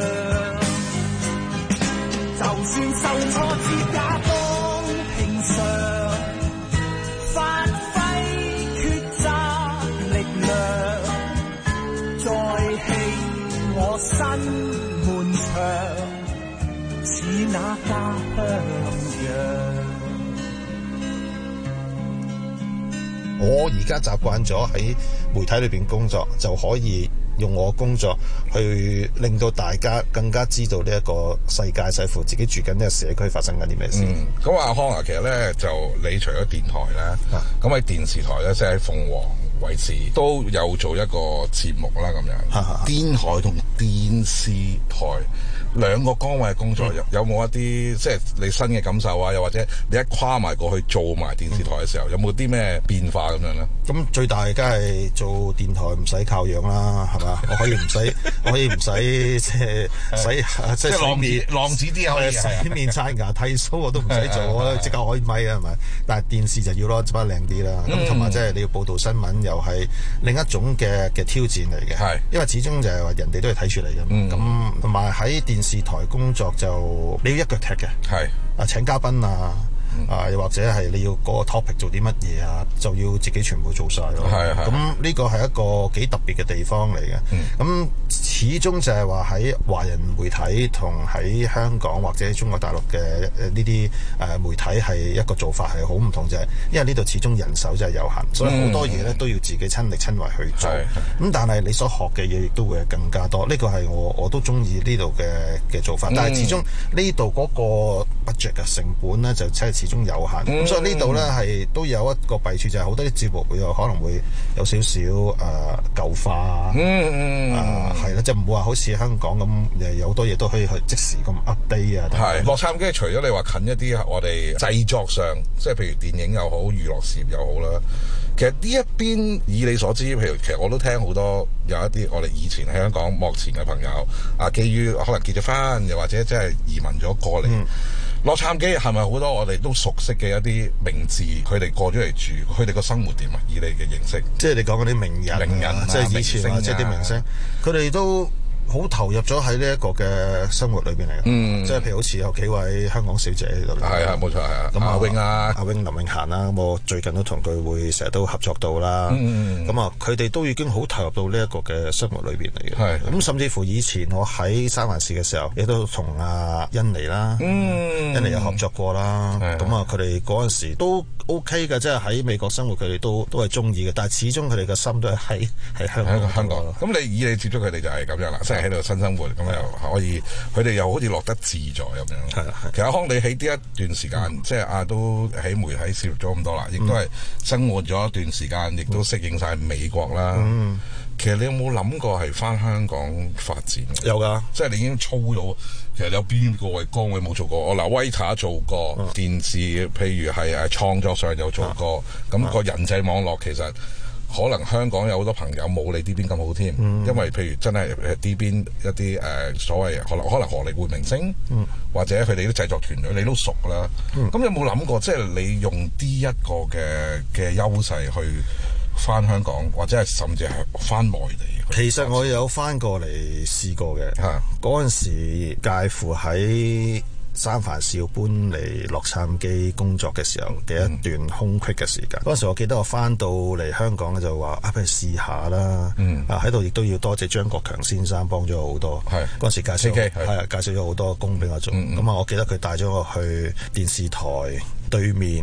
就算受挫折也當平常，發揮抉擇力量，再起我身門牆，似那家鄉樣。 我而家習慣咗喺媒體裏邊工作，就可以用我工作去令到大家更加知道呢一個世界，甚至乎自己住緊呢個社區發生緊啲咩事。 嗯，咁阿康啊，其實咧就你除咗電台咧，咁喺、啊、電視台咧，即係喺鳳凰衛視都有做一個節目啦，咁樣。啊、電台同電視台兩個崗位嘅工作，嗯、有冇一啲即係你新嘅感受啊？又或者你一跨埋過去做埋電視台嘅時候，嗯、有冇啲咩變化咁樣咧？ 咁最大梗係做電台唔使靠樣啦，係嘛？我可以唔使，我可以唔使即係洗即係浪面浪子啲可以洗面刷牙剃鬚我都唔使做，我即刻開咪啊，係咪？但係電視就要咯，執得靚啲啦。咁同埋即係你要報導新聞，又係另一種嘅嘅挑戰嚟嘅。係，因為始終就係話人哋都係睇住你嘅。咁同埋喺電視台工作就你要一腳踢嘅。係啊，請嘉賓啊。啊，又或者係你要嗰個 topic 做啲乜嘢啊，就要自己全部做晒咯。係係。咁呢個係一個幾特別嘅地方嚟嘅。咁、嗯、始終就係話喺華人媒體同喺香港或者中國大陸嘅呢啲誒媒體係一個做法係好唔同，就係因為呢度始終人手就係有限，所以好多嘢咧都要自己親力親為去做。咁但係你所學嘅嘢亦都會係更加多。呢、呢個係我我都中意呢度嘅嘅做法。嗯、但係始終呢度嗰個 budget 嘅成本咧就真係始終有限，咁、嗯、所以呢度咧係都有一個弊處，就係、是、好多啲節目會有可能會有少少誒舊化，嗯嗯啊係啦，即係唔會話好似香港咁誒有好多嘢都可以去即時咁 update 啊。係洛杉磯除咗你話近一啲，我哋製作上即係譬如電影又好，娛樂事業又好啦。其實呢一邊以你所知，譬如其實我都聽好多有一啲我哋以前喺香港幕前嘅朋友啊，基於可能結咗婚，又或者即係移民咗過嚟。嗯洛杉磯係咪好多我哋都熟悉嘅一啲名字？佢哋過咗嚟住，佢哋個生活點啊？以你嘅認識，即係你講嗰啲名人、名人、啊，即係以前啊，即係啲明星，佢哋都好投入咗喺呢一個嘅生活裏邊嚟嘅。嗯，即係譬如好似有幾位香港小姐喺度。係啊，冇錯係啊。咁阿詠啊，阿詠林永嫻啦，咁我最近都同佢會成日都合作到啦。嗯咁啊，佢哋都已經好投入到呢一個嘅生活裏邊嚟嘅。係。咁甚至乎以前我喺三藩市嘅時候，亦都同阿甄妮啦，嗯，甄妮有合作過啦。咁啊，佢哋嗰陣時都 OK 嘅，即係喺美國生活，佢哋都都係中意嘅。但係始終佢哋嘅心都係喺喺香港。香港。咁你以你接觸佢哋就係咁樣啦，即係喺度新生活，咁又可以，佢哋又好似落得自在咁樣。係啊，其實康你喺呢一段時間，嗯、即係啊都喺媒體涉獵咗咁多啦，亦都係生活咗一段時間，亦都適應晒美國啦。嗯，其實你有冇諗過係翻香港發展？有㗎，即係你已經操咗。其實有邊個位崗位冇做過？我嗱 waiter 做過，嗯、電視譬如係誒創作上有做過，咁、嗯、個人際網絡其實可能香港有好多朋友冇你呢邊咁好添，嗯、因為譬如真係誒呢邊一啲誒、呃、所謂可能可能荷里活明星，嗯、或者佢哋啲製作團隊你都熟啦。咁、嗯、有冇諗過即係你用呢一個嘅嘅優勢去翻香港，或者係甚至係翻內地？其實我有翻過嚟試過嘅，嗰陣、啊、時介乎喺三藩市搬嚟洛杉磯工作嘅時候嘅一段空隙嘅時間。嗰陣、嗯、時我記得我翻到嚟香港就話啊，不如試下啦。嗯、啊喺度亦都要多謝張國強先生幫咗我好多。係嗰陣時介紹係啊，介紹咗好多工俾我做。咁啊、嗯，我記得佢帶咗我去電視台對面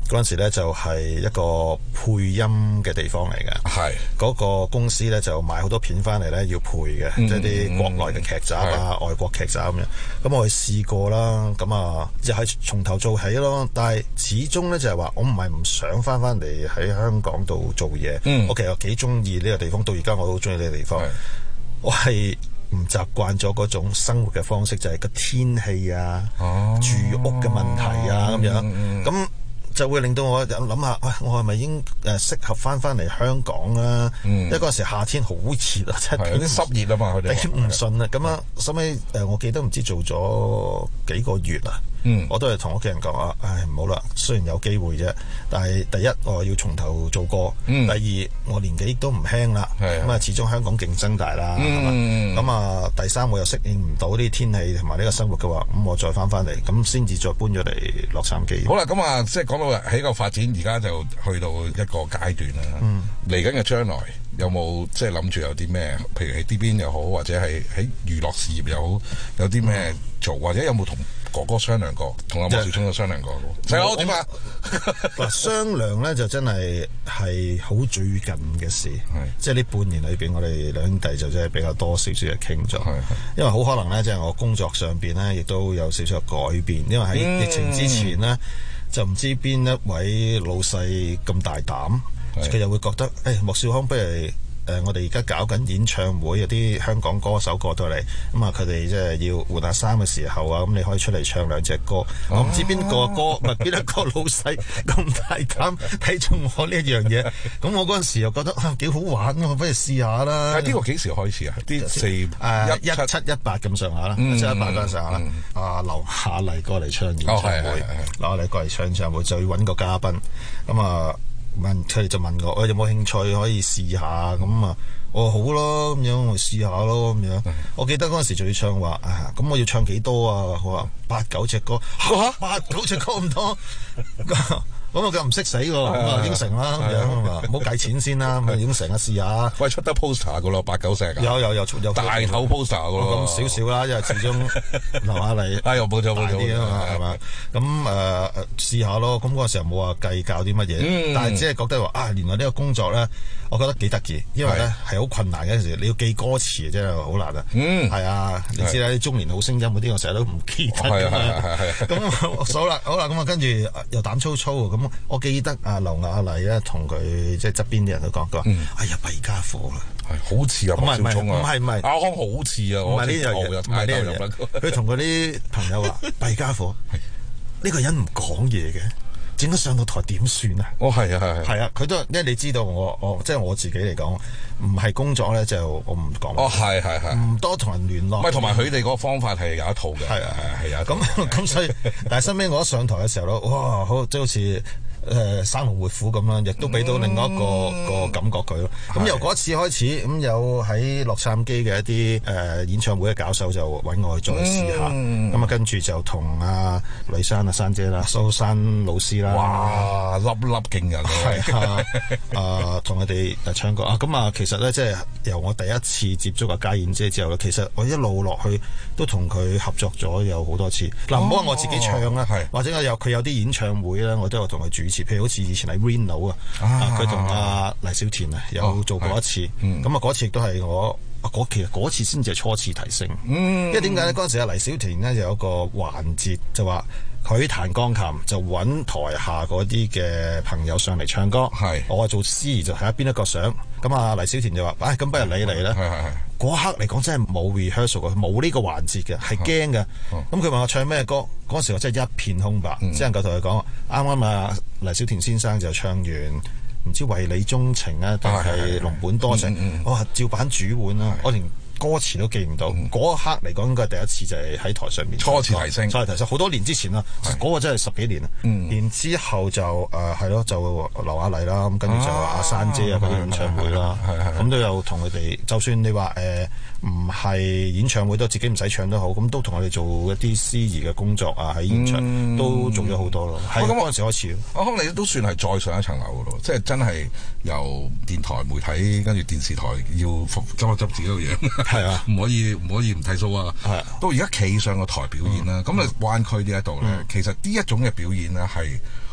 嗰陣時咧就係一個配音嘅地方嚟嘅。係嗰個公司咧就買好多片翻嚟咧要配嘅，即係啲國內嘅劇集啊、外國劇集咁樣。咁我去試過啦，咁啊就係從頭做起咯。但係始終咧就係話我唔係唔想翻翻嚟喺香港度做嘢。嗯、我其實幾中意呢個地方，到而家我都好中意呢個地方。我係唔習慣咗嗰種生活嘅方式，就係、是、個天氣啊、哦、住屋嘅問題啊咁、嗯、樣，咁、嗯、就會令到我諗下，喂，我係咪應誒適合翻翻嚟香港啊？嗯、因為嗰陣時夏天好熱啊，真係有啲濕熱啊嘛，佢哋頂唔順啊。咁啊，收尾誒，我記得唔知做咗幾個月啊。嗯，我都係同屋企人講啊，唉，唔好啦，雖然有機會啫，但係第一我要從頭做過，嗯、第二我年紀都唔輕啦，咁啊始終香港競爭大啦，係嘛、嗯，咁啊第三我又適應唔到呢啲天氣同埋呢個生活嘅話，咁我再翻翻嚟，咁先至再搬咗嚟洛杉磯。好啦，咁啊即係講到喺個發展，而家就去到一個階段啦。嚟緊嘅將來有冇即係諗住有啲咩？譬如喺呢邊又好，或者係喺娛樂事業又好，有啲咩做，或者有冇同哥哥商量過，同阿莫少聰有商量過嘅。細佬點啊？嗱，商量咧就真係係好最近嘅事，即係呢半年裏邊，我哋兩兄弟就真係比較多少少嘅傾咗。因為好可能咧，即係我工作上邊咧，亦都有少少改變。因為喺疫情之前咧，嗯、就唔知邊一位老細咁大膽，佢就會覺得，誒、哎，莫少康不如。誒，我哋而家搞緊演唱會，有啲香港歌手過到嚟，咁啊，佢哋即係要換下衫嘅時候啊，咁你可以出嚟唱兩隻歌。哦、我唔知邊個歌，唔係邊一個老細咁大膽睇中我呢一樣嘢。咁我嗰陣時又覺得啊幾好玩喎，不如試下啦。係呢個幾時開始啊？啲四誒一七一八咁上下啦，一七一八嗰陣上下啦。啊，劉雅麗過嚟唱演唱會，劉雅麗過嚟唱演唱會就要揾個嘉賓，咁啊。問佢哋就問我，我有冇興趣可以試下咁啊？我話好咯，咁樣我試下咯，咁樣。我記得嗰陣時仲要唱話啊，咁我要唱幾多啊？我話八九隻歌，嚇八九隻歌咁多。咁我佢唔識死喎，咁啊應承啦咁樣啊，唔好計錢先啦，咁啊應承啊試下。喂，出得 poster 噶咯，八九隻。有有有有大頭 poster 噶咯。咁少少啦，因為始終留下嚟。哎，又冇錯冇錯啲啊嘛，係嘛？咁誒試下咯。咁嗰陣時候冇話計較啲乜嘢，但係只係覺得話啊，原來呢個工作咧，我覺得幾得意，因為咧係好困難嘅陣時，你要記歌詞真係好難啊。嗯，係啊，你知啦，啲中年好聲音嗰啲，我成日都唔記得。係啊係啊係啊。咁好啦好啦，咁啊跟住又膽粗粗咁我記得阿劉雅麗咧，同佢即係側邊啲人都講過，哎呀弊家伙啦，係好似啊莫少聰啊，唔係唔係，阿康好似啊，唔係呢樣嘢，唔係呢樣嘢。佢同佢啲朋友話弊家伙，呢個人唔講嘢嘅，整咗上到台點算啊？哦係啊係係啊，佢都因為你知道我我即係我自己嚟講，唔係工作咧就我唔講。哦係係係，唔多同人聯絡。唔係同埋佢哋嗰個方法係有一套嘅。係啊係啊係啊。咁咁所以，但係身邊我一上台嘅時候咧，哇好即係好似。誒生龍活虎咁啦，亦都俾到另外一個、嗯、個感覺佢咯。咁由嗰一次開始，咁有喺洛杉磯嘅一啲誒、呃、演唱會嘅搞手就揾我去再試下。咁啊、嗯，跟住就同阿呂珊啊、珊姐啦、蘇珊老師啦，哇，粒粒勁人係啊！啊，同佢哋誒唱歌啊。咁啊，其實咧，即係由我第一次接觸阿家燕姐之後咧，其實我一路落去都同佢合作咗有好多次。嗱、哦，唔好話我自己唱啦，哦、或者我有佢有啲演唱會咧，我都有同佢主持。譬如好似以前喺 Reno 啊，佢同阿黎小田啊有做過一次，咁啊嗰次亦都係我嗰其實嗰次先至係初次提升，嗯、因為點解咧？嗰陣時阿黎小田咧就有一個環節就話佢彈鋼琴就揾台下嗰啲嘅朋友上嚟唱歌，係我話做司儀就睇下邊一個想，咁啊黎小田就話，唉、哎，咁不如你嚟啦。嗰刻嚟講真係冇 rehearsal 嘅，冇呢個環節嘅，係驚嘅。咁佢問我唱咩歌，嗰時我真係一片空白，只能夠同佢講，啱啱啊黎小田先生就唱完唔知為你鍾情啊，定係儂本多情，我話照版主碗啦，我連歌詞都記唔到。嗰一刻嚟講應該係第一次就係喺台上面初次提升，初次提升好多年之前啦，嗰個真係十幾年啦。然之後就誒係咯，就劉雅麗啦，咁跟住就阿珊姐啊嗰啲演唱會啦，咁都有同佢哋。就算你話誒唔係演唱會都自己唔使唱都好，咁都同我哋做一啲司儀嘅工作啊，喺現場都做咗好多咯。係嗰陣時開始。我諗你都算係再上一層樓嘅咯，即係真係由電台媒體跟住電視台要執一執自己嘅嘢。係啊，唔可以唔可以唔睇數啊！係啊，到而家企上個台表演啦，咁啊灣區呢一度咧，其實呢一種嘅表演咧係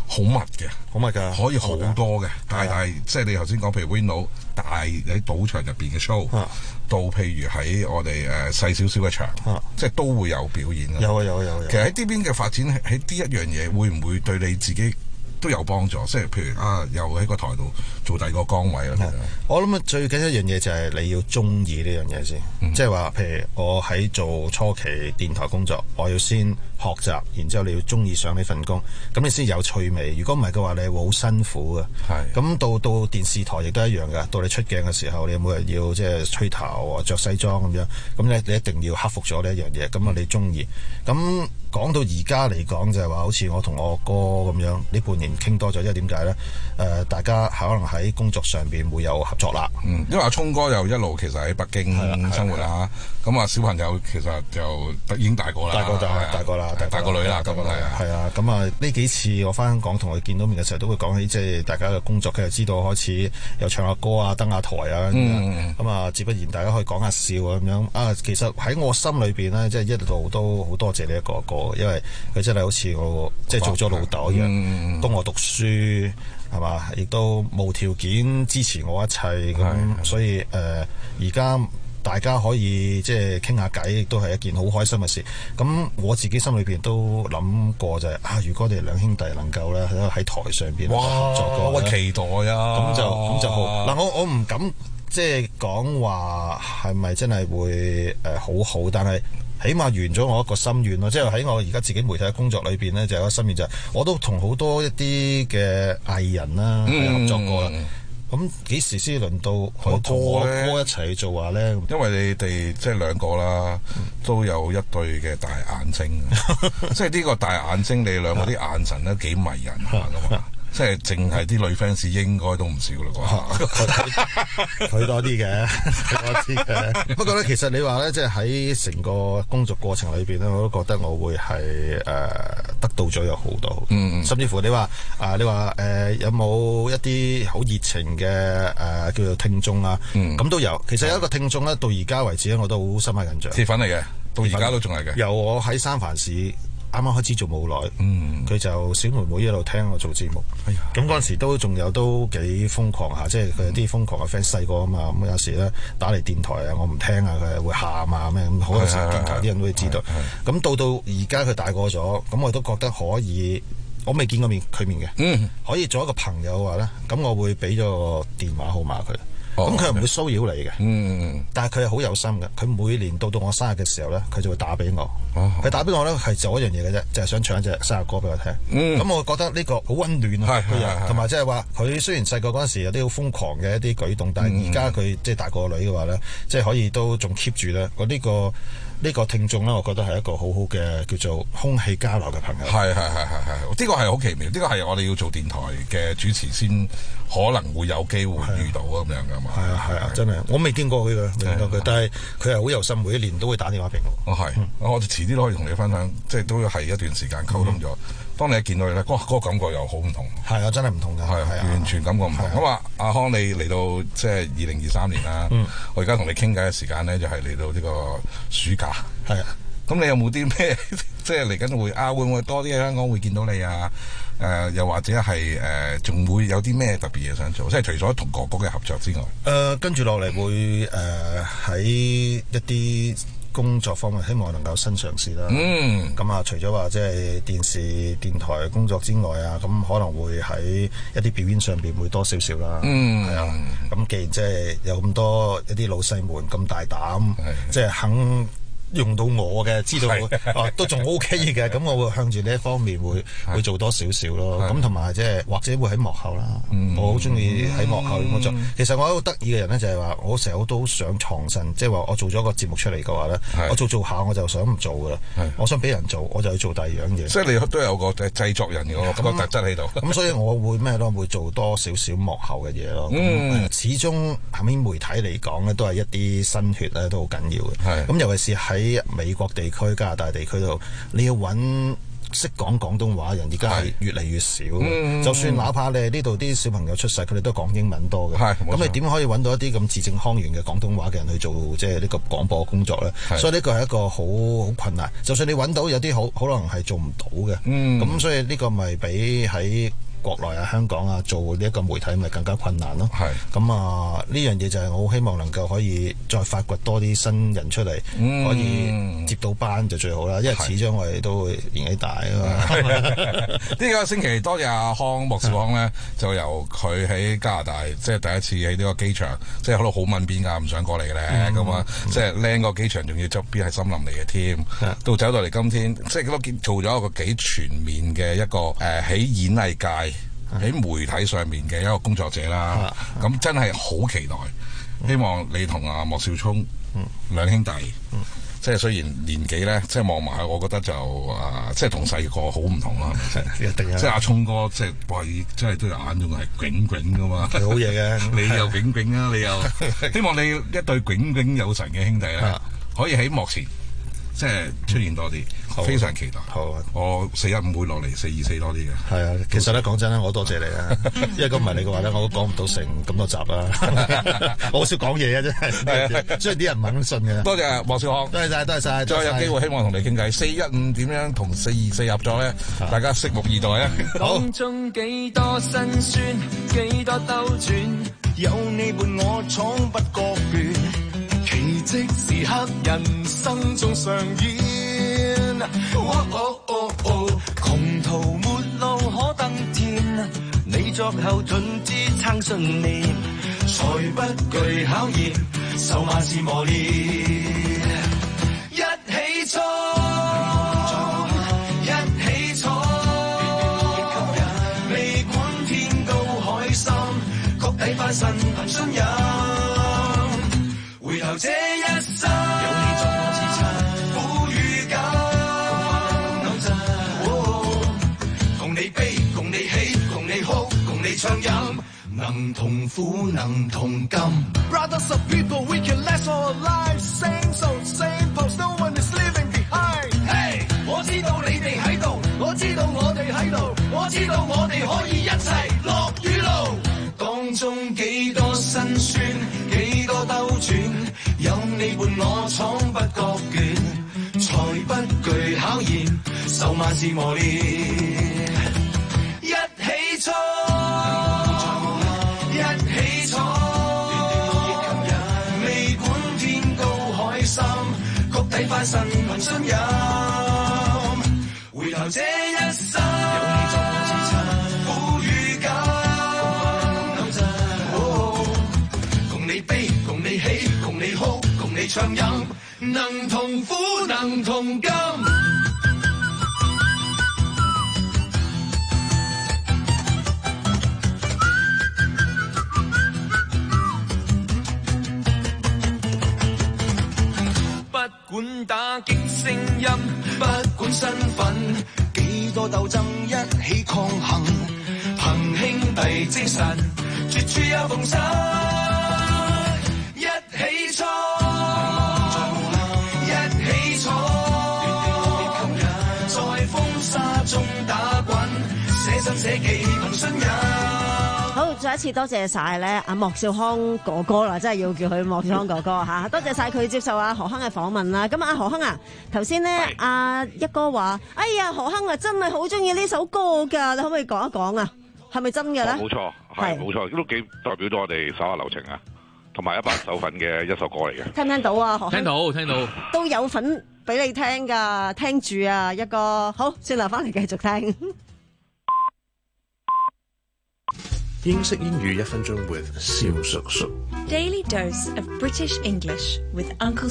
好密嘅， 好密㗎， 可以好多嘅。但係即係你頭先講，譬如 Wino 大喺賭場入邊嘅 show，到譬如喺我哋誒細少少嘅場，即係都會有表演啦。 有啊有啊有啊。 其實喺呢邊嘅發展喺呢一樣嘢，會唔會對你自己都有幫助？即係譬如啊，又喺個台度做第二個崗位啦。 我諗最緊要一樣嘢就係你要中意呢樣嘢先，嗯、即係話譬如我喺做初期電台工作，我要先學習，然之後你要中意上呢份工，咁你先有趣味。如果唔係嘅話，你會好辛苦嘅。係。咁到到電視台亦都一樣㗎。到你出鏡嘅時候，你每日要即係吹頭、着西裝咁樣，咁咧你一定要克服咗呢一樣嘢。咁啊，你中意。咁講到而家嚟講，就係話好似我同我哥咁樣，呢半年傾多咗，因為點解咧？誒、呃，大家可能喺工作上邊會有合作啦。 嗯，因為阿聰哥又一路其實喺北京生活啦，咁啊小朋友其實就已經大個啦， 大個大大個啦， 大個女啦，咁啊係啊，咁啊呢幾次我翻香港同佢見到面嘅時候，都會講起即係大家嘅工作，佢就知道開始又唱下歌啊，登下台啊，咁啊自不然大家可以講下笑啊咁樣啊。其實喺我心裏邊呢，即係一路都好多謝呢一個哥，因為佢真係好似我即係做咗老豆一樣，供我讀書。係嘛？亦都無條件支持我一切咁，所以誒而家大家可以即係傾下偈，亦都係一件好開心嘅事。咁我自己心裏邊都諗過就係、是、啊，如果我哋兩兄弟能夠咧喺台上邊合作過， 我期待啊！ 咁就咁就好。嗱，我我唔敢即係講話係咪真係會誒、呃、好好，但係。起碼完咗我一個心願咯，即係喺我而家自己媒體嘅工作裏邊呢，就有一個心願就係、是，我都同好多一啲嘅藝人啦、嗯、合作過啦。咁幾時先輪到我同我哥一齊去做話呢？ 因為你哋即係兩個啦，都有一對嘅大眼睛，即係呢個大眼睛，你兩個啲眼神都幾迷人下噶嘛。即係淨係啲女 fans 應該都唔少啦啩， 佢多啲嘅，佢多啲嘅。不過咧，其實你話咧，即係喺成個工作過程裏邊咧，我都覺得我會係誒、呃、得到咗有好多，嗯，甚至乎你話啊、呃，你話誒、呃、有冇一啲好熱情嘅誒、呃、叫做聽眾啊？嗯，咁都有。其實有一個聽眾咧，到而家為止咧，我都好深刻印象。 鐵粉嚟嘅，到而家都仲係嘅。 由我喺三藩市啱啱開始做冇耐，嗯，佢就小妹妹一路聽我做節目，咁嗰陣時都仲有都幾瘋狂下，即係佢有啲瘋狂嘅 fans 細個啊嘛，咁有時咧打嚟電台啊，我唔聽啊，佢係會喊啊咩咁，好多時電台啲人都會知道。咁到到而家佢大個咗，咁我都覺得可以，我未見過面佢面嘅，嗯，可以做一個朋友嘅話咧，咁我會俾咗個電話號碼佢。咁佢又唔會騷擾你嘅，嗯，但係佢係好有心嘅。佢每年到到我生日嘅時候咧，佢就會打俾我。佢、哦、打俾我咧係做一樣嘢嘅啫，就係、是、想唱一隻生日歌俾我聽。咁、嗯、我覺得呢個好溫暖啊，同埋即係話佢雖然細個嗰陣時有啲好瘋狂嘅一啲舉動，但係而家佢即係大個女嘅話咧，即、就、係、是、可以都仲 keep 住咧。我呢、這個。呢個聽眾咧，我覺得係一個好好嘅叫做空氣交流嘅朋友。 係係係係係，呢個係好奇妙，呢個係我哋要做電台嘅主持先可能會有機會遇到咁樣噶嘛。 係啊係啊，真係我未見過佢嘅，未見過佢，但係佢係好有心，每一年都會打電話俾我。 哦係，我遲啲都可以同你分享，即係都係一段時間溝通咗。當你一見到佢咧，嗰嗰個感覺又好唔同。 係啊，真係唔同㗎。係係完全感覺唔同。咁啊，阿康你嚟到即係二零二三年啦。我而家同你傾偈嘅時間咧，就係嚟到呢個暑假。 係啊。 咁你有冇啲咩即係嚟緊會啊？會唔會多啲喺香港會見到你啊？誒、呃，又或者係誒，仲、呃、會有啲咩特別嘢想做？即係除咗同哥哥嘅合作之外，誒、 呃，跟住落嚟會誒喺、呃、一啲工作方面，希望能夠新嘗試啦。嗯。咁啊，除咗話即係電視、電台工作之外啊，咁可能會喺一啲表演上邊會多少少啦。嗯。係啊。咁既然即係有咁多一啲老細們咁大膽，即係肯用到我嘅，知道啊都仲 OK 嘅，咁我會向住呢一方面會會做多少少咯。咁同埋即係或者會喺幕後啦，嗯、我好中意喺幕後工作。嗯、其實我一個得意嘅人咧，就係話我成日都想創新，即係話我做咗個節目出嚟嘅話咧，我做做下我就想唔做噶啦，我想俾人做，我就去做第二樣嘢。 即係你都有個製作人嘅個特質喺度。咁所以我會咩咯？會做多少少幕後嘅嘢咯。嗯、始終後面媒體嚟講咧，都係一啲新血咧，都好緊要嘅。咁尤其是喺喺美國地區、加拿大地區度，你要揾識講廣東話人而家係越嚟越少。 嗯、 就算哪怕你係呢度啲小朋友出世，佢哋都講英文多嘅。咁你點可以揾到一啲咁字正腔圓嘅廣東話嘅人去做即係呢個廣播工作咧？所以呢個係一個好好困難。就算你揾到有啲好可能係做唔到嘅。咁、嗯、所以呢個咪比喺國內啊、香港啊做呢一個媒體咪更加困難咯。咁啊呢樣嘢就係我好希望能夠可以再發掘多啲新人出嚟、嗯，可以接到班就最好啦。因為始終我哋都會年紀大啊嘛。 呢個星期多謝阿康莫少康咧，就由佢喺加拿大即係第一次喺呢個機場，即係好多好問邊㗎，唔想過嚟嘅咧。咁、嗯、啊，即係靚個機場，仲要側邊係森林嚟嘅添。到走到嚟今天，即係都做咗一個幾全面嘅一個誒喺、呃、演藝界。喺媒體上面嘅一個工作者啦，咁、啊、真係好期待、嗯，希望你同阿莫少聰、嗯、兩兄弟，嗯、即係雖然年紀咧，即係望埋，我覺得就啊，即係同細個好唔同啦，係咪？一定啊！即係阿聰哥，即係喂，真係對眼仲係炯炯噶嘛， 係好嘢嘅。 你又炯炯啊，你又希望你一對炯炯有神嘅兄弟咧、啊，可以喺幕前即係出現多啲。非常期待，好啊！我四一五會落嚟四二四多啲嘅。係啊，其實咧講真咧，我多謝你啊，因為如果唔係你嘅話咧，我都講唔到成咁多集啦。我好少講嘢啊，真係，所以啲人唔肯信嘅。多謝莫少康，多謝晒，多謝晒。再有機會希望同你傾偈。四一五點樣同四二四合作咧？大家拭目以待啊！好。當中幾多辛酸，幾多兜轉，有你伴我闖不覺倦，奇蹟時刻人生中上演。哦哦哦哦，窮途末路可登天，你作後盾支撐信念，才不懼考驗，受萬事磨練，一起衝，一起闖，未管天高海深，谷底翻身憑信任，回頭這一生有你作我支撐。唱飲能同苦能同甘 Brothers of people we can last all alive Same soul same pulse no one is leaving behind Hey 我知道你哋喺度我知道我哋喺度我知道我哋可以一齊落雨路當中幾多辛酸幾多兜轉有你伴我闖不覺倦才不懼考驗受萬事磨練一起衝底翻身憑信任，回頭這一生有你作我支撐，苦與甘，扭陣，共你悲，共你喜，共你哭，共你暢飲，能同苦，能同甘。不管打擊聲音，不管身份，幾多鬥爭一起抗衡，憑兄弟精神，絕處有逢生，一起衝，一起闖，在風沙中打滾，捨身捨己憑信任。好，再一次多謝晒咧阿莫少康哥哥啦，真係要叫佢莫少康哥哥嚇，多謝晒佢接受阿何鏗嘅訪問啦。咁阿何鏗啊，頭先咧阿一哥話：哎呀，何鏗啊，真係好中意呢首歌㗎，你可唔可以講一講啊？係咪真嘅咧？冇錯，係冇錯，都幾代表咗我哋手下留情啊，同埋一班手粉嘅一首歌嚟嘅。聽唔聽到啊？何鏗聽到，聽到都有份俾你聽㗎，聽住啊，一哥。好，先留翻嚟繼續聽。英式英語一分鐘 with 蕭叔叔。Daily dose of British English with Uncle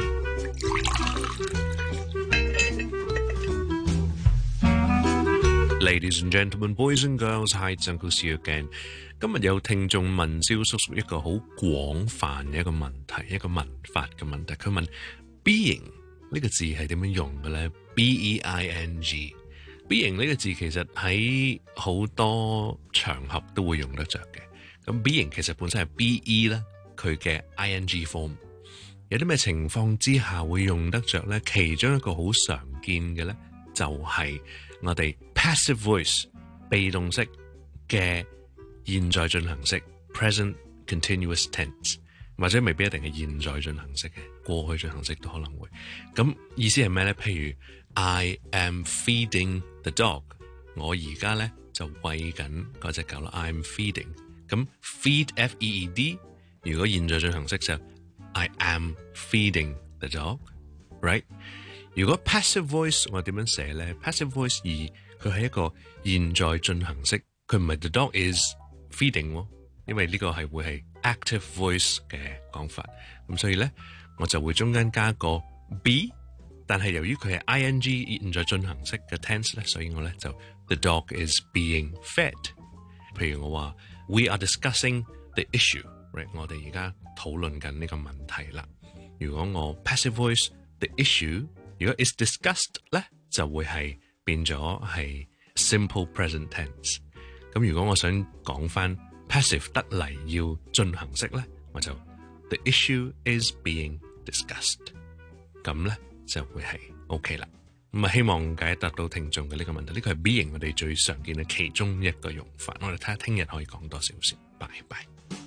Seal。Ladies and gentlemen, boys and girls, hi, it's Uncle Seal again。今日有聽眾問蕭叔叔一個好廣泛嘅一個問題，一個文法嘅問題。佢問 being 呢個字係點樣用嘅咧 ？B E I N G。being 呢個字其實喺好多場合都會用得着嘅。咁 being 其實本身係 be 啦，佢嘅 ing form。有啲咩情況之下會用得着咧？其中一個好常見嘅咧就係我哋 passive voice 被動式嘅現在進行式 present continuous tense， 或者未必一定係現在進行式嘅，過去進行式都可能會。咁意思係咩咧？譬如 I am feeding the dog， 我而家咧就餵緊嗰隻狗啦。I am feeding， 咁 feed F E E D， 如果現在進行式就 I am feeding the dog，right？ 如果 passive voice 我點樣寫咧 ？passive voice 二佢係一個現在進行式，佢唔係 the dog is feeding 喎，因為呢個係會係 active voice 嘅講法，咁所以咧我就會中間加個 be， 但係由於佢係 I N G 現在進行式嘅 tense 咧，所以我咧就 the dog is being fed。譬如我話 we are discussing the issue，right？ 我哋而家討論緊呢個問題啦。如果我 passive voice the issue， 如果 is discussed 咧，就會係變咗係 simple present tense。咁如果我想講翻 passive 得嚟要進行式咧，我就 the issue is being discussed， 咁咧就會係 OK 啦。咁啊，希望解答到聽眾嘅呢個問題。呢個係 being 我哋最常見嘅其中一個用法。我哋睇下聽日可以講多少少。拜拜。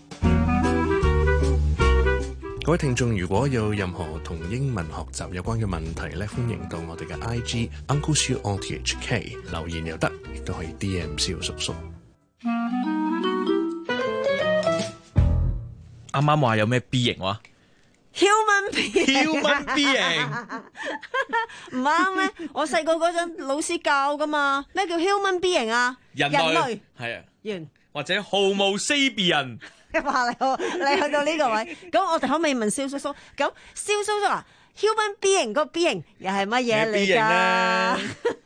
各位聽眾，如果有任何同英文學習有關嘅問題咧，歡迎到我哋嘅 I G Uncle Siu O T H K 留言又得，亦都可以 D M 蕭叔叔。 啱啱話有咩 B 型話 ？Human being，Human being 唔啱咩？我細個嗰陣老師教噶嘛，咩叫 Human being 啊？ 人類係啊， 完或者 Homo sapien。 話你你去到呢個位，咁我哋可唔可以問蕭叔叔？咁蕭叔叔啊 ，Human being 個 being 又係乜嘢嚟㗎？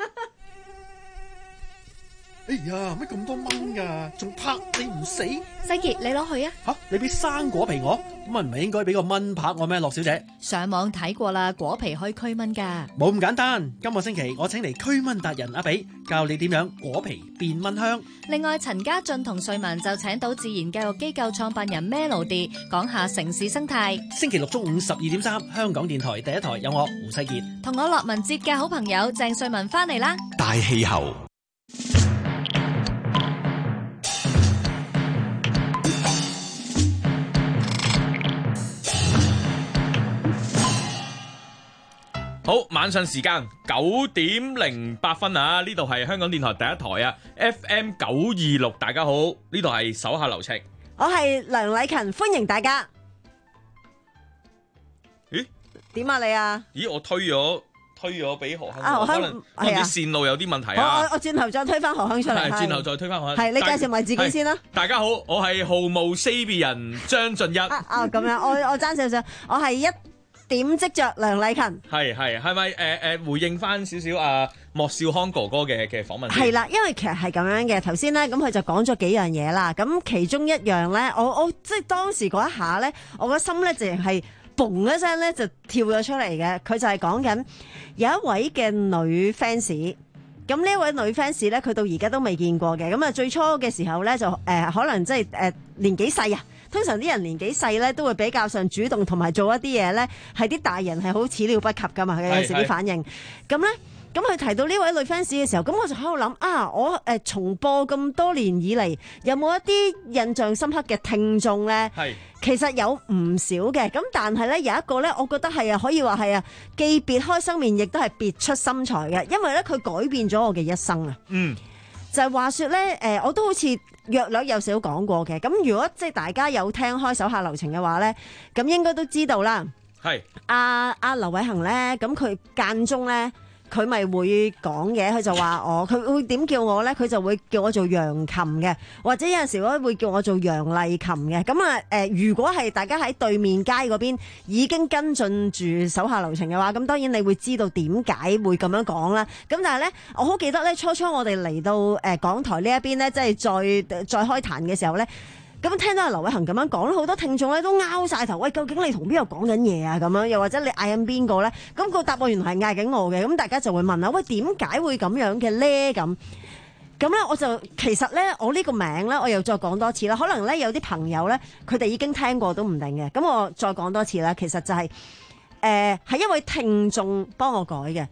哎呀，乜咁多蚊㗎？仲拍你唔死？ 世傑，你攞去啊！ 吓，你俾生果皮我，咁啊唔係應該俾個蚊拍我咩？樂小姐， 上網睇過啦，果皮可以驅蚊㗎。 冇咁簡單，今個星期我請嚟驅蚊達人阿比，教你點樣果皮變蚊香。 另外，陳家俊同瑞文就請到自然教育機構創辦人 Melody 講下城市生態。 星期六中午十二點三，香港電台第一台有我胡世傑， 同我樂文節嘅好朋友鄭瑞文翻嚟啦。 大氣候。 好，晚上時間九點零八分啊！呢度係香港電台第一台啊 ，F M 九二六，大家好，呢度係手下留情， 我係梁禮勤，歡迎大家。 咦？ 點啊你啊？ 咦？我推咗推咗俾何亨， 啊、何亨可能可能啲線路有啲問題啊！ 我我轉頭再推翻何亨出嚟， 係轉頭再推翻何亨。 係你介紹埋自己先啦。 大家好，我係 Homo sapien張俊一。 啊啊咁樣，我我爭少少，我係一點即着梁禮勤。 係係係咪誒誒回應翻少少啊莫少康哥哥嘅嘅訪問？ 係啦，因為其實係咁樣嘅。頭先咧，咁佢就講咗幾樣嘢啦。咁其中一樣咧，我我即係當時嗰一下咧，我個心咧淨係嘣一聲咧就跳咗出嚟嘅。佢就係講緊有一位嘅女 fans。咁呢位女 fans 咧，佢到而家都未見過嘅。咁啊，最初嘅時候咧，就誒、呃、可能即係誒年紀細啊。通常啲人年紀細咧，都會比較上主動同埋做一啲嘢咧，係啲大人係好始料不及噶嘛。佢有時啲反應。咁咧，咁佢提到呢位女 fans 嘅時候，咁我就喺度諗啊，我誒、呃、重播咁多年以嚟，有冇一啲印象深刻嘅聽眾咧？係。其實有唔少嘅，咁但係咧有一個咧，我覺得係啊，可以話係啊，既別開生面，亦都係別出心裁嘅，因為咧佢改變咗我嘅一生啊。嗯。就係話說咧，誒、呃，我都好似約略有少少講過嘅。咁如果即係大家有聽開手下留情嘅話咧，咁應該都知道啦。係。阿阿劉偉恒咧，咁佢間中咧，佢咪會講嘅。佢就話我，佢會點叫我咧？佢就會叫我做楊琴嘅，或者有陣時咧會叫我做楊麗琴嘅。咁啊，誒、呃，如果係大家喺對面街嗰邊已經跟進住手下留情嘅話，咁當然你會知道點解會咁樣講啦。咁但係咧，我好記得咧，初初我哋嚟到誒、呃、港台呢一邊咧，即係再再開壇嘅時候咧。咁聽到阿劉偉恒咁樣講，好多聽眾咧都拗晒頭，喂，究竟你同邊個講緊嘢啊？咁樣又或者你嗌緊邊個咧？咁個答案原來係嗌緊我嘅，咁大家就會問啦，喂，點解會咁樣嘅咧？咁咁咧，我就其實咧，我呢個名咧，我又再講多次啦。可能咧有啲朋友咧，佢哋已經聽過都唔定嘅。咁我再講多次啦，其實就係誒係一位聽眾幫我改嘅。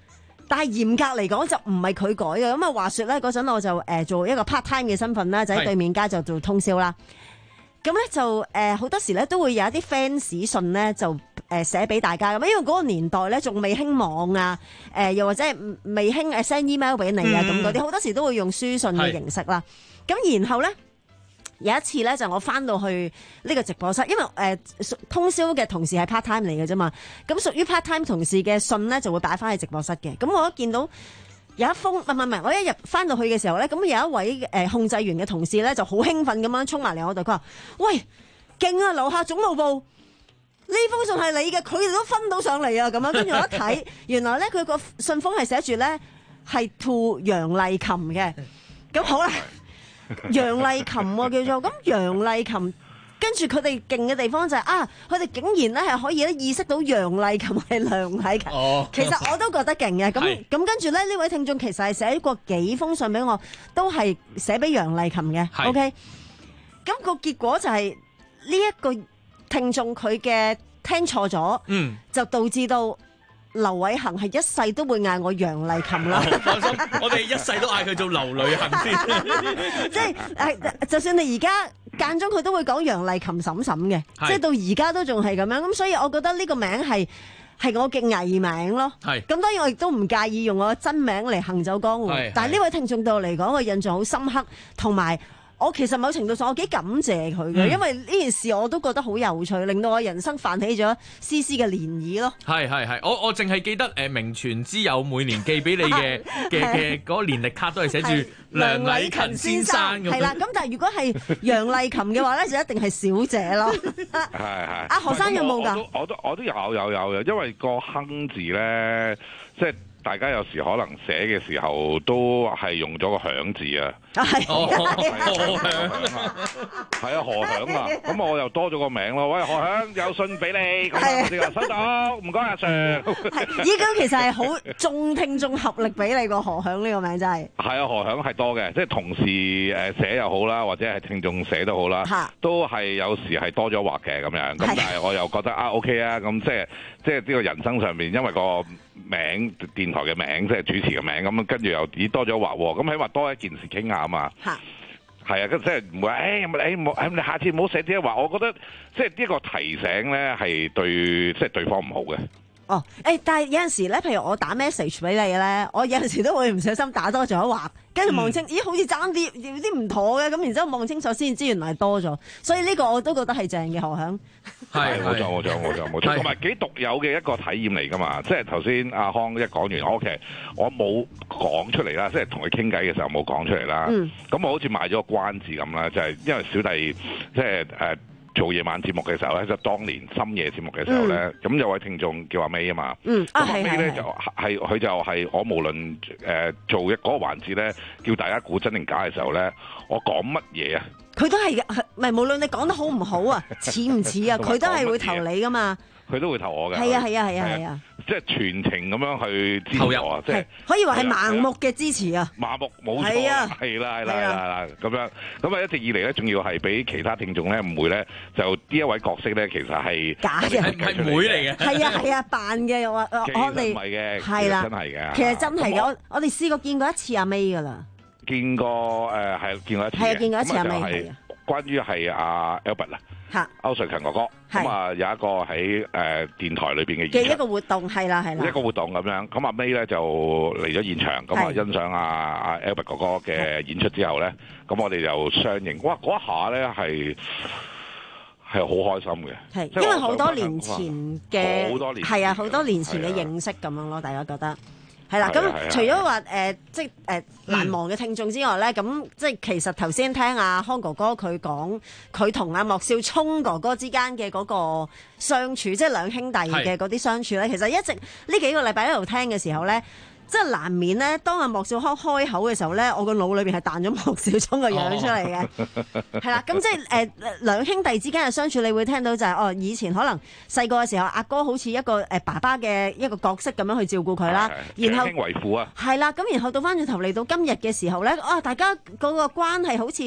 但係嚴格嚟講就唔係佢改嘅。咁啊話說咧嗰陣我就誒、呃、做一個 part time 嘅身份啦，就喺對面街就做通宵啦。咁咧就誒好、呃、多時咧都會有一啲 fans 信咧就誒寫俾大家咁，因為嗰個年代咧仲未興網啊，誒、呃、又或者係未興誒 send email 俾你啊咁嗰啲，好多時都會用書信嘅形式啦。咁然後咧有一次咧就我翻到去呢個直播室，因為誒、呃、通宵嘅同事係 part time 嚟嘅啫嘛，咁屬於 part time 同事嘅信咧就會擺翻去直播室嘅。咁我一見到有一封唔係唔係，我一入翻到去嘅時候咧，咁有一位誒控制員嘅同事咧就好興奮咁樣衝埋嚟我度，佢話：喂，勁啊！樓下總務部呢封信係你嘅，佢哋都分到上嚟啊！咁樣跟住我一睇，原來咧佢個信封係寫住咧係 to 楊麗琴嘅。咁好啦，楊麗琴喎叫做咁楊麗琴。跟住佢哋勁嘅地方就係、是、啊，佢哋竟然咧係可以咧意識到楊麗琴係梁麗琴，哦、其實我都覺得勁嘅。咁咁跟住咧呢位聽眾其實係寫過幾封信俾我，都係寫俾楊麗琴嘅。OK，咁個結果就係呢一個聽眾佢嘅聽錯咗，嗯，就導致到劉偉恒係一世都會嗌我楊麗琴啦。 放心，我哋一世都嗌佢做劉女恒先。 即係誒，就算你而家間中佢都會講楊麗琴嬸嬸嘅，即係到而家都仲係咁樣。咁所以我覺得呢個名係係我嘅藝名咯。係咁，當然我亦都唔介意用我真名嚟行走江湖。但係呢位聽眾對我嚟講，個印象好深刻，同埋。我其實某程度上我幾感謝佢嘅，嗯、因為呢件事我都覺得好有趣，令到我人生泛起咗絲絲嘅漣漪咯。係係係，我我淨係記得誒名傳之友每年寄俾你嘅嘅嘅嗰個年歷卡都係寫住梁禮勤先生咁。係啦，咁但係如果係楊麗琴嘅話咧，就一定係小姐咯。 係係。 阿何生有冇㗎？ 我都我都有有有嘅，因為個亨字咧，即係。大家有時可能寫嘅時候都係用咗個響字啊，係何響啊，係啊何響啊，咁我又多咗個名咯。喂何響有信俾你，咁啊我哋話收到，唔該阿 Sir。 依家其實係好眾聽眾合力俾你個何響呢個名真係。係啊何響係多嘅，即係同事誒寫又好啦，或者係聽眾寫都好啦，都係有時係多咗畫嘅咁樣。咁但係我又覺得啊 OK 啊，咁即係即係呢個人生上面，因為個名電台嘅名即係主持嘅名，咁跟住又咦多咗畫喎，咁起碼多一件事傾下啊嘛。係係啊，咁即係唔會誒誒冇誒，你下次唔好寫啲話，我覺得即係呢個提醒咧係對即係對方唔好嘅。 哦，誒、欸，但係有陣時咧，譬如我打 message 俾你咧，我有陣時都會唔小心打多咗一畫，跟住望清，嗯、咦，好似爭啲有啲唔妥嘅，咁然之後望清楚先知原來係多咗，所以呢個我都覺得係正嘅何響。 係冇錯冇錯冇錯冇錯，同埋幾獨有嘅一個體驗嚟㗎嘛，即係頭先阿康一講完，我其實我冇講出嚟啦，即係同佢傾偈嘅時候冇講出嚟啦。咁、嗯、我好似賣咗個關子咁啦，就係、是、因為小弟即係誒。呃做夜晚節目嘅時候咧，就當年深夜節目嘅時候咧，咁、嗯、有位聽眾叫阿 May 啊嘛，咁阿 May 咧就係佢就係我無論誒、呃、做一嗰個環節咧，叫大家估真定假嘅時候咧，我講乜嘢啊？佢都係嘅，唔係無論你講得好唔好啊，似唔似啊，佢都係會投你噶嘛。佢都會投我嘅。係啊係啊係啊係啊！即係全程咁樣去支持我啊！即係可以話係盲目嘅支持啊！盲目冇錯，係啊，係啦係啦係啦咁樣咁啊！一直以嚟咧，仲要係俾其他聽眾咧誤會咧，就呢一位角色咧，其實係假嘅，係妹嚟嘅。係啊係啊，扮嘅又話我哋唔係嘅，係啦，真係嘅。其實真係嘅，我我哋試過見過一次阿 May 噶啦。見過誒係見過一次嘅。係啊，見過一次阿 May 係。關於係阿 Albert 啊，歐瑞強哥哥，咁啊有一個喺誒電台裏邊嘅嘅一個活動，係啦係啦，一個活動咁樣，咁阿 May 咧就嚟咗現場，咁啊欣賞阿阿 Albert 哥哥嘅演出之後咧，咁我哋就相認，哇嗰一下咧係係好開心嘅，係因為好多年前嘅，好多年係啊好多年前嘅認識咁樣咯，大家覺得。係啦，咁除咗話誒，即係誒、呃、難忘嘅聽眾之外咧，咁、嗯、即係其實頭先聽阿康哥哥佢講，佢同阿莫少聰哥哥之間嘅嗰個相處，即係兩兄弟嘅嗰啲相處咧，其實一直呢幾個禮拜一路聽嘅時候咧。即係難免咧，當阿莫少康開口嘅時候咧，我個腦裏邊係彈咗莫少聰個樣出嚟嘅，係啦、哦。咁即係誒兩兄弟之間嘅相處，你會聽到就係、是、哦，以前可能細個嘅時候，阿哥好似一個誒爸爸嘅一個角色咁樣去照顧佢啦，然後為父啊，係啦。咁然後到翻轉頭嚟到今日嘅時候咧，啊大家嗰個關係好似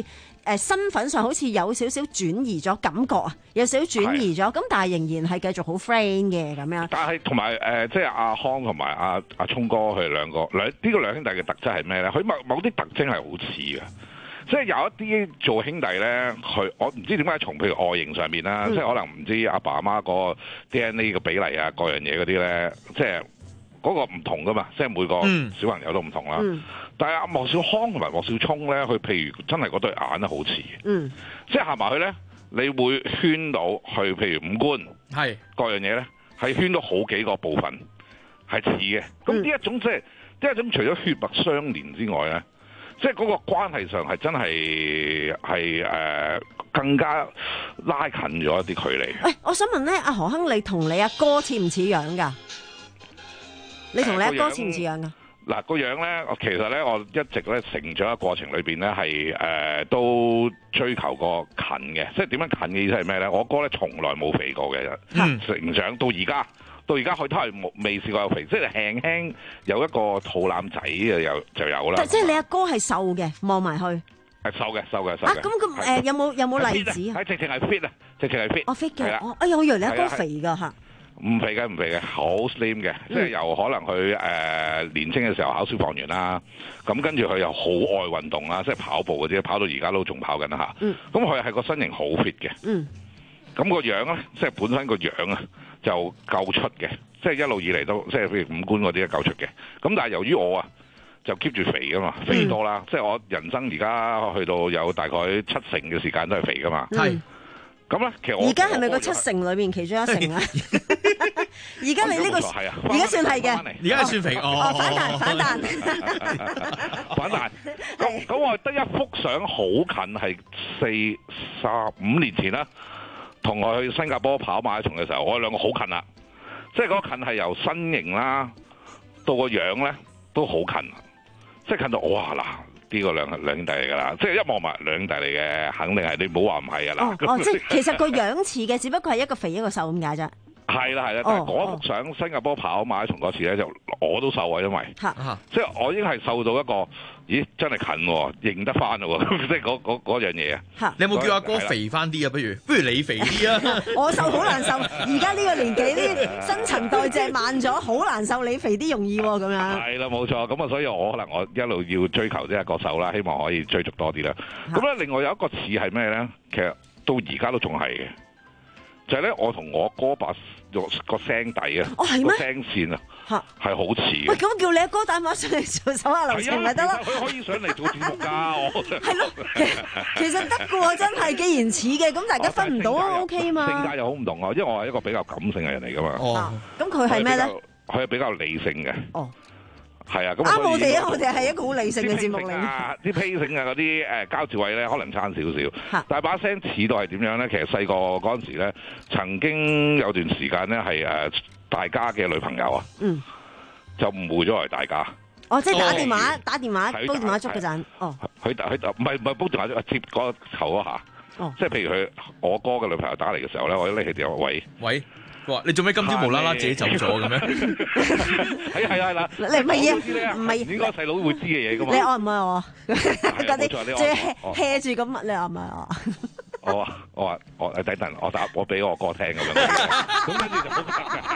誒身份上好似有少少轉移咗感覺啊，有少少轉移咗，咁但係仍然係繼續好 friend 嘅咁樣。 但係同埋誒，即係阿康同埋阿阿聰哥佢哋兩個兩呢、呢個兩兄弟嘅特質係咩咧？佢某某啲特徵係好似嘅。即係有一啲做兄弟咧，佢我唔知點解從譬如外形上面啦，嗯、即係可能唔知阿爸阿媽個 D N A 嘅比例啊，各樣嘢嗰啲咧，即係嗰個唔同噶嘛，即係每個小朋友都唔同啦。嗯、但係阿莫少康同埋莫少聰咧，佢譬如真係嗰對眼咧好似，嗯、即係行埋去咧，你會圈到去譬如五官係各樣嘢咧，係圈到好幾個部分係似嘅。咁呢一種即係呢一種除咗血脈相連之外咧。即係嗰個關係上係真係係誒更加拉近咗一啲距離。喂、欸，我想問咧，阿何亨，你同你阿哥似唔似樣㗎？你同你阿哥似唔似樣㗎？嗱、呃、個樣咧，我其實咧，我一直咧成長嘅過程裏邊咧係誒都追求過近嘅。即係點樣近嘅意思係咩咧？我哥咧從來冇肥過嘅，嗯、成長到而家。到而家佢都係冇未試過有肥，即係輕輕有一個肚腩仔嘅，有就有啦。即係你阿哥係瘦嘅，望埋去係瘦嘅，瘦嘅，瘦嘅。啊，咁咁誒，有冇有冇例子啊？係直情係 fit 啊，直情係 fit。哦 fit 嘅，哦，哎呀，我以為你阿哥肥㗎嚇。唔肥嘅，唔肥嘅，好 slim 嘅，即係由可能佢誒、呃、年輕嘅時候考消防員啦，咁跟住佢又好愛運動啦，即係跑步嗰啲，跑到而家都仲跑緊啦嚇。嗯。咁佢係個身形好 fit 嘅。嗯。咁個樣咧，即係本身個樣啊，就夠出嘅，即係一路以嚟都即係譬如五官嗰啲都夠出嘅。咁但係由於我啊，就 keep 住肥噶嘛，肥多啦，嗯、即係我人生而家去到有大概七成嘅時間都係肥噶嘛。係、嗯。咁咧，其實我而家係咪個七成裏面其中一成啊？而家你呢、這個而家算係嘅，而家算肥哦。反彈反彈反彈。咁咁我得一幅相好近，係四十五年前啦。同我去新加坡跑馬拉松嘅時候，我哋兩個好近啦，即係嗰個近係由身形啦到個樣咧都好近，即係近到哇嗱，呢個兩兩兄弟嚟㗎啦，即係一望埋兩兄弟嚟嘅，肯定係你唔好話唔係㗎啦。哦，即係其實個樣似嘅，只不過係一個肥一個瘦咁解啫。係啦係啦，但係嗰幅相新加坡跑馬拉松嗰次咧，就我都瘦啊，因為即係我已經係瘦到一個。咦，真係近喎，認得翻咯喎，即係嗰嗰嗰樣嘢啊！你有冇叫阿哥肥翻啲啊？不如不如你肥啲啊！我瘦好難瘦，而家呢個年紀啲新陳代謝慢咗，好難瘦。你肥啲容易喎，咁樣。係啦，冇錯。咁啊，所以我可能我一路要追求即係個瘦啦，希望可以追逐多啲啦。咁咧，另外有一個似係咩咧？其實到而家都仲係嘅，就係咧，我同我哥把個聲底啊，個聲線啊。係好似嘅。喂，咁叫你阿哥打電話上嚟做手下留情咪得咯？佢可以上嚟做節目㗎，我係咯，其實得嘅喎，真係。既然似嘅，咁大家分唔到啊 ，OK 嘛？性格又好唔同啊，因為我係一個比較感性嘅人嚟㗎嘛。哦，咁佢係咩咧？佢係比較理性嘅。哦，係啊，咁啱我哋啊！我哋係一個好理性嘅節目嚟嘅。啲批性啊，嗰啲誒交字位咧，可能差少少。但係把聲似到係點樣咧？其實細個嗰陣時咧，曾經有段時間咧係誒。大家嘅女朋友啊，嗯，就誤會咗係大家。哦，即係打電話、打電話、煲電話粥嗰陣。哦，佢佢唔係唔係煲電話粥，接個頭嗰下。哦，即係譬如佢我哥嘅女朋友打嚟嘅時候咧，我一拎起電話，喂喂，哇！你做咩今朝無啦啦自己走咗嘅咩？係係係啦，你唔係啊？唔係應該細佬會知嘅嘢噶嘛？你愛唔愛我？嗰啲即係 hea 住咁，你愛唔愛我？我話我話我誒等陣，我打我俾我哥聽咁樣，咁跟住就好得㗎。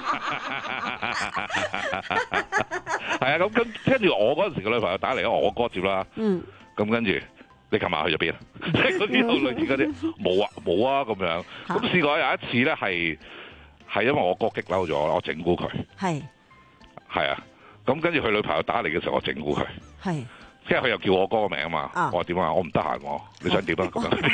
係啊，咁跟跟住我嗰陣時個女朋友打嚟，我哥接啦。嗯。咁跟住你琴晚去咗邊啊？即係嗰啲類似嗰啲冇啊冇啊咁樣。咁試過有一次咧，係係因為我哥激嬲咗，我整蠱佢。係。係啊，咁跟住佢女朋友打嚟嘅時候，我整蠱佢。係。即係佢又叫我哥個名啊嘛，啊我話點啊？我唔得閒我，你想點啊？咁樣。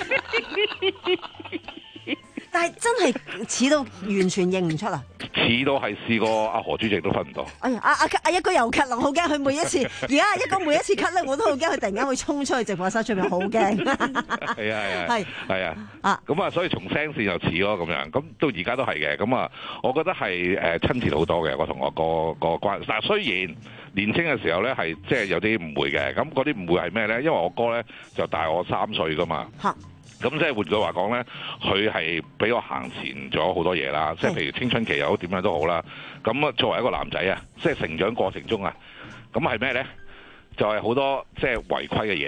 但係真係似到完全認唔出啊！似到係試過阿何主席都分唔到。哎呀，阿阿阿一哥又咳啦，好驚佢每一次。而家一哥每一次咳咧，我都好驚佢突然間會衝出去直播室出面，好驚。係啊係啊係係啊啊！咁啊，所以從聲線又似咯咁樣。咁到而家都係嘅。咁啊，我覺得係誒親切好多嘅。我同我哥個關係。但係雖然年青嘅時候咧係即係有啲誤會嘅。咁嗰啲誤會係咩咧？因為我哥咧就大我三歲噶嘛。嚇！咁即係換句話講咧，佢係比我行前咗好多嘢啦。即係譬如青春期又好點樣都好啦。咁啊，作為一個男仔啊，即係成長過程中啊，咁係咩咧？就係好多即係違規嘅嘢。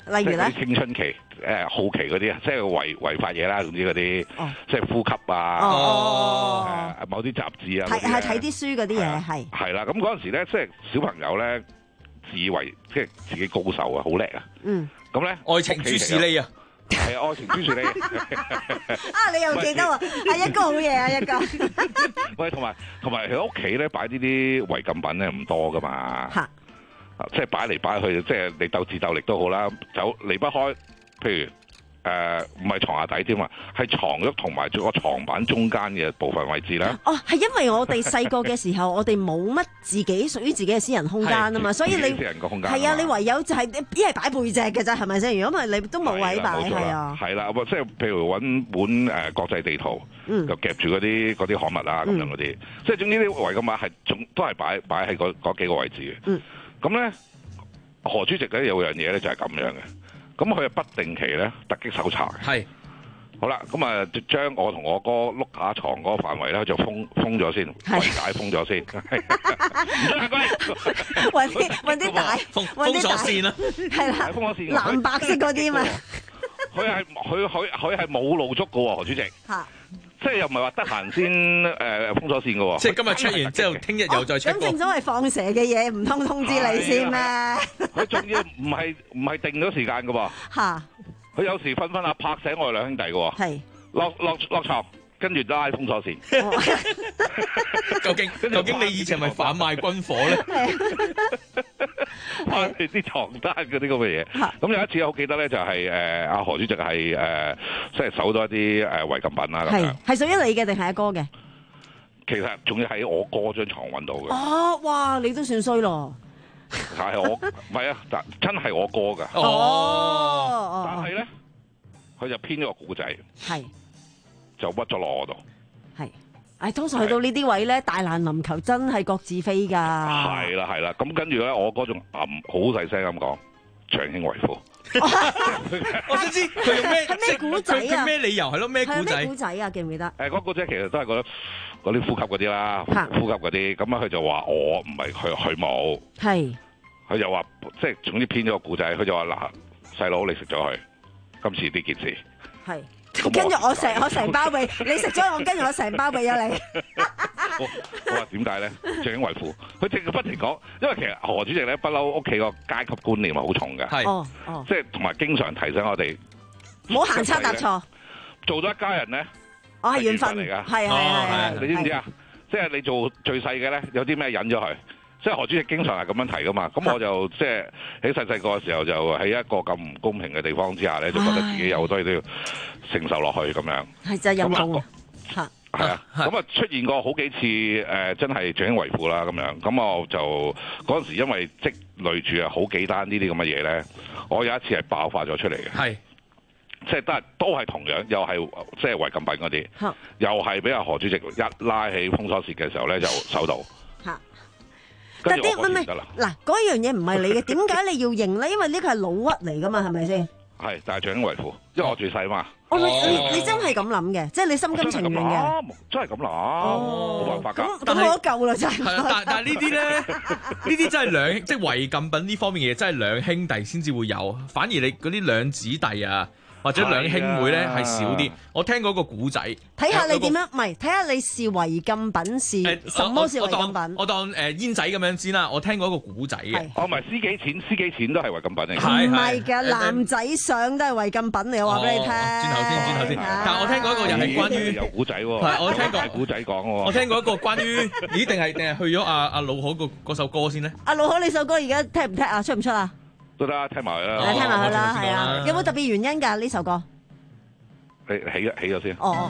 例如咧， 青春期誒、呃、好奇嗰啲啊，即係違違法嘢啦，總之嗰啲，哦、即係呼吸啊， 哦呃、某啲雜誌啊， 係係睇啲書嗰啲嘢係。 係啦，咁嗰陣時咧，即係小朋友咧，自以為即係自己高手啊，好叻啊。嗯。咁咧， 愛情朱士利啊！ 係啊，愛情朱士利。 啊，你又記得喎？阿一哥好嘢啊，一哥。 喂，同埋同埋佢屋企咧擺呢啲違禁品咧唔多噶嘛。嚇。即係擺嚟擺去，即係你鬥智鬥力都好啦，走離不開，譬如誒唔係床下底添嘛，係床褥同埋個床板中間嘅部分位置啦。 哦，係因為我哋細個嘅時候，我哋冇乜自己屬於自己嘅私人空間啊嘛，所以你私人個空間係啊，你唯有就係一係擺背脊嘅咋，係咪先？如果唔係，你都冇位擺，係啊。 係啦，即係譬如揾本誒國際地圖，嗯、就夾住嗰啲嗰啲刊物啊，咁樣嗰啲，即係總之啲違禁品係總都係擺擺喺嗰嗰幾個位置嘅。嗯咁咧，何主席咧有樣嘢咧就係咁樣嘅，咁佢係不定期咧突擊搜查嘅。係，好啦，咁啊將我同我哥碌下床嗰個範圍咧就封封咗先，圍解封咗先。唔准行過嚟， 揾啲揾啲帶， 封封咗線啦， 係啦， 封咗線， 藍白色嗰啲嘛。 佢係佢佢佢係冇露足嘅喎，何主席。嚇。即係又唔係話得閒先誒封咗線嘅喎， 即係今日 check 完之後，聽日又再 check。 咁正所謂放蛇嘅嘢，唔通通知你先咩？ 佢仲要唔係唔係定咗時間嘅喎。嚇！佢有時瞓瞓下拍醒我哋兩兄弟嘅喎。係。落落落牀，跟住拉封鎖線。 究竟究竟你以前係咪販賣軍火咧？ 翻嚟啲床單嗰啲咁嘅嘢，咁有一次我記得咧就係誒阿何主席係誒即係搜到一啲誒違禁品啦咁樣， 係屬於你嘅定係阿哥嘅？ 其實仲要喺我哥張床揾到嘅。 哦，哇！你都算衰咯。 係我唔係啊，但真係我哥㗎。 哦， 但係咧，佢就編咗個故仔，係就屈咗落我度。係。 誒，通常去到呢啲位咧，大難臨頭真係各自飛㗎。 係啦係啦，咁跟住咧，我嗰種吟好細聲咁講，長兄為父。 我想知佢用咩咩古仔啊？ 佢咩理由係咯？咩古仔？ 咩古仔啊？記唔記得？ 誒，嗰古仔其實都係覺得嗰啲呼吸嗰啲啦，呼吸嗰啲。咁啊，佢就話我唔係佢，佢冇。係。佢就話即係總之編咗個古仔，佢就話嗱，細佬你食咗佢，今次呢件事。係。 跟住我成我成包俾你食咗，我跟住我成包俾咗你。 我我話點解咧？長兄為父，佢直不停講，因為其實何主席咧不嬲屋企個階級觀念係好重嘅，係哦哦，即係同埋經常提醒我哋唔好行差踏錯。 做咗一家人咧， 我係緣分嚟㗎，係係係， 你知唔知啊？即係你做最細嘅咧，有啲咩忍咗佢？即係何主席經常係咁樣提噶嘛，咁我就即係喺細細個嘅時候就喺一個咁唔公平嘅地方之下咧，就覺得自己有好多嘢都要承受落去咁樣。係就係陰公啊！嚇係啊！咁啊出現過好幾次誒、呃，真係長兄為父啦咁樣。咁我就嗰陣時因為積累住啊好幾單呢啲咁嘅嘢咧，我有一次係爆發咗出嚟嘅。係。即係都係都係同樣，又係即係違禁品嗰啲，又係俾阿何主席一拉起封鎖線嘅時候咧就手到。 但啲唔係嗱嗰樣嘢唔係你嘅，點解你要認咧？因為呢個係老屈嚟噶嘛，係咪先？係， 但係長兄為父，因為我最細嘛。 哦，你你你真係咁諗嘅，即係你心甘情願嘅。 真係咁諗，冇辦法㗎。 咁咁我都夠啦，真係。 但但係呢啲咧，呢啲真係兩即係違禁品呢方面嘅嘢，真係兩兄弟先至會有。反而你嗰啲兩姊弟啊，或者兩兄妹咧係少啲。我聽過個古仔， 睇下你點樣，唔係睇下你是違禁品是什麼是違禁品？ 我當誒煙仔咁樣先啦。我聽過一個古仔嘅， 哦，唔係司機錢，司機錢都係違禁品嚟。 唔係㗎，男仔相都係違禁品嚟，我話俾你聽。 轉頭先，轉頭先。但係我聽過一個又係關於有古仔喎。 係，我聽過古仔講喎。 我聽過一個關於咦？定係定係去咗阿阿老可個嗰首歌先咧？ 阿老可呢首歌而家聽唔聽啊？出唔出啊？ 都得，聽埋佢啦。 聽埋佢啦，係啊。有冇特別原因㗎呢首歌？ 你起咗起咗先。 哦。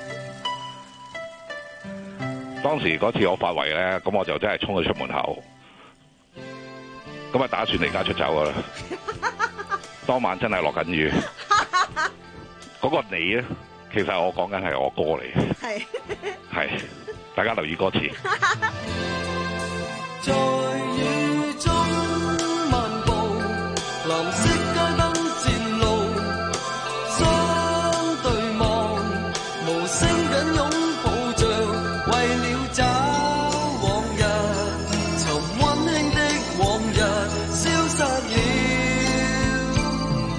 當時嗰次我發圍咧，咁我就真係衝咗出門口，咁啊打算離家出走噶啦。當晚真係落緊雨。嗰個你咧，其實我講緊係我哥嚟嘅。係。係，大家留意歌詞。 在雨中漫步，藍色街燈漸露，相對望，無聲緊擁抱着，為了找往日，尋溫馨的往日消失了。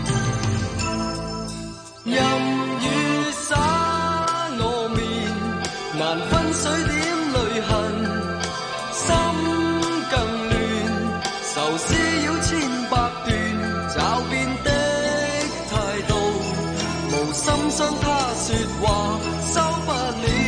難分水點淚痕，心更亂，愁思擾千百段，找遍的態度，無心傷他說話收不了。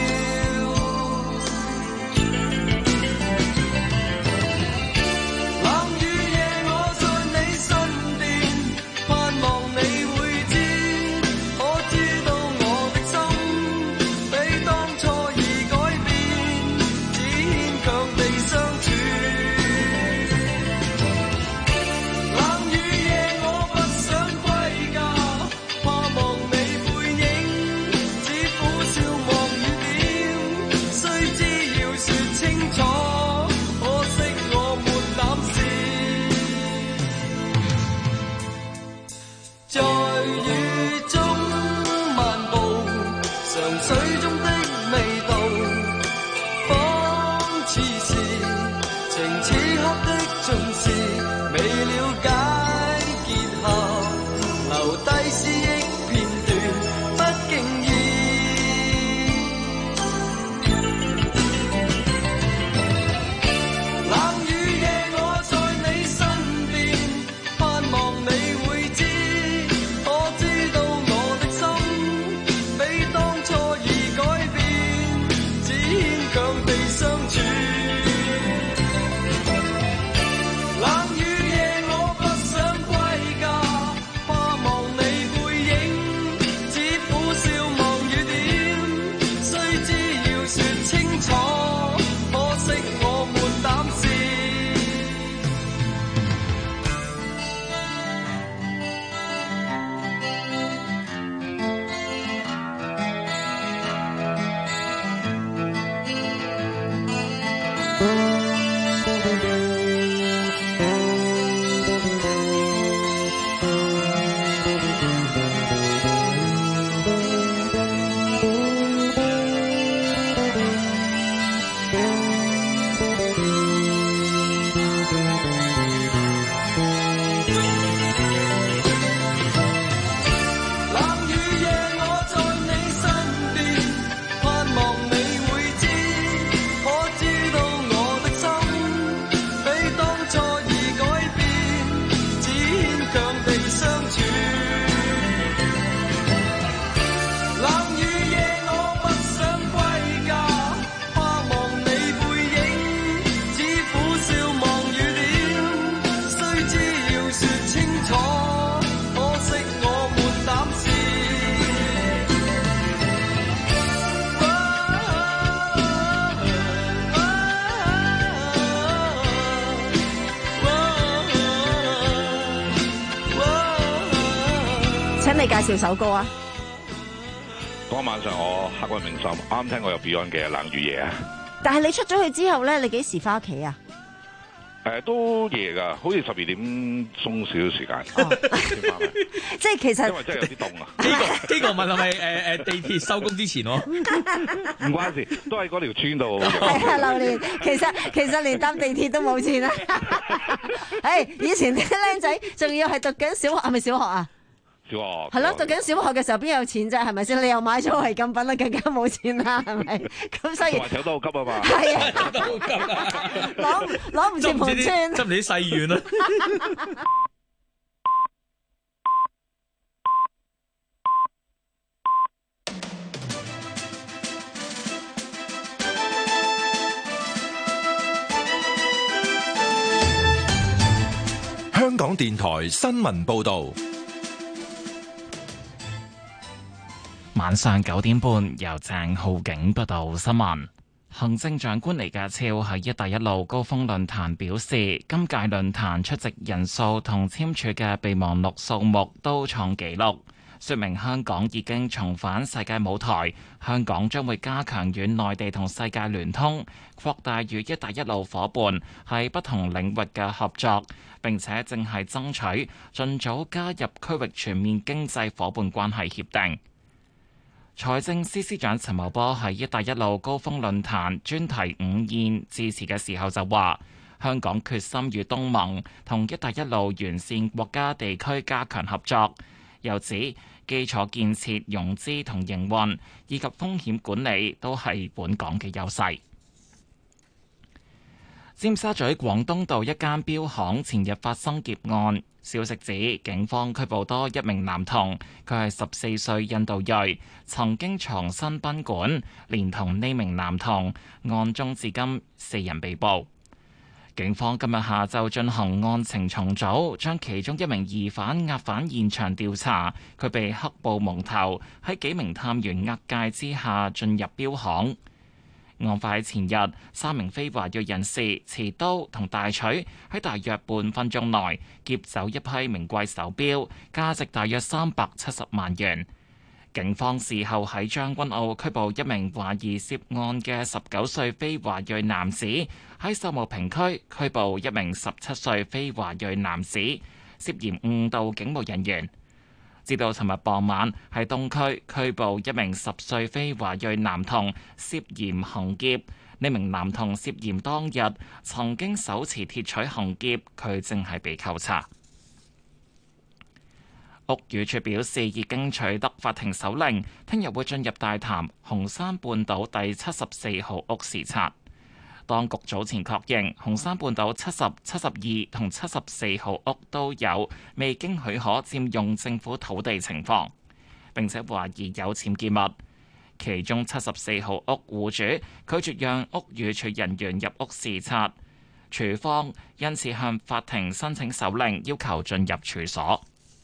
你介紹首歌啊！ 嗰晚上我刻骨銘心，啱聽過有 Beyond 嘅《冷雨夜》啊！ 但係你出咗去之後咧，你幾時翻屋企啊？ 誒、呃，都夜㗎，好似十二點鐘少少時間先翻嚟。 即係其實因為真係有啲凍啊！ 呢個呢個問係咪誒誒地鐵收工之前喎？ 唔關事，都喺嗰條村度。 係啊，榴蓮，其實其實連搭地鐵都冇錢啊！誒，以前啲僆仔仲要係讀緊小學，係咪小學啊？ 小學係咯，讀緊小學嘅時候邊有錢啫？係咪先？你又買咗違禁品啦，更加冇錢啦，係咪？咁所以還走得好急啊嘛！ 係啊，走得好急啊！攞攞唔住盤村， 執唔啲細軟啊！ 香港電台新聞報導。 晚上九點半，由鄭浩景報道新聞。行政長官李家超喺一帶一路高峰論壇表示，今屆論壇出席人數同簽署嘅備忘錄數目都創紀錄，說明香港已經重返世界舞台。香港將會加強與內地同世界聯通，擴大與一帶一路夥伴喺不同領域嘅合作，並且正係爭取盡早加入區域全面經濟夥伴關係協定。財政司司長陳茂波喺一帶一路高峰論壇專題午宴致辭嘅時候就話，香港決心與東盟同一帶一路沿線國家地區加強合作。又指基礎建設、融資同營運以及風險管理都係本港嘅優勢。尖沙咀廣東道一間錶行前日發生劫案，消息指警方拘捕多一名男童，佢係十四歲印度裔，曾經藏身賓館，連同呢名男童，案中至今四人被捕。警方今日下晝進行案情重組，將其中一名疑犯押返現場調查，佢被黑布蒙頭，喺幾名探員押解之下進入錶行。案發喺前日，三名非華裔人士持刀同大錘喺大約半分鐘內劫走一批名貴手錶，價值大約三百七十萬元。警方事後喺將軍澳拘捕一名懷疑涉案嘅十九歲非華裔男子，喺秀茂坪區拘捕一名十七歲非華裔男子，涉嫌誤導警務人員。至到尋日傍晚，喺東區拘捕一名十歲非華裔男童，涉嫌行劫。呢名男童涉嫌當日曾經手持鐵錘行劫，佢正係被扣查。屋宇署表示，已經取得法庭手令，聽日會進入大潭紅山半島第七十四號屋視察。當局早前確認，紅山半島七十、七十二同七十四號屋都有未經許可佔用政府土地情況，並且懷疑有僭建物。其中七十四號屋戶主拒絕讓屋宇署人員入屋視察，署方因此向法庭申請手令，要求進入處所。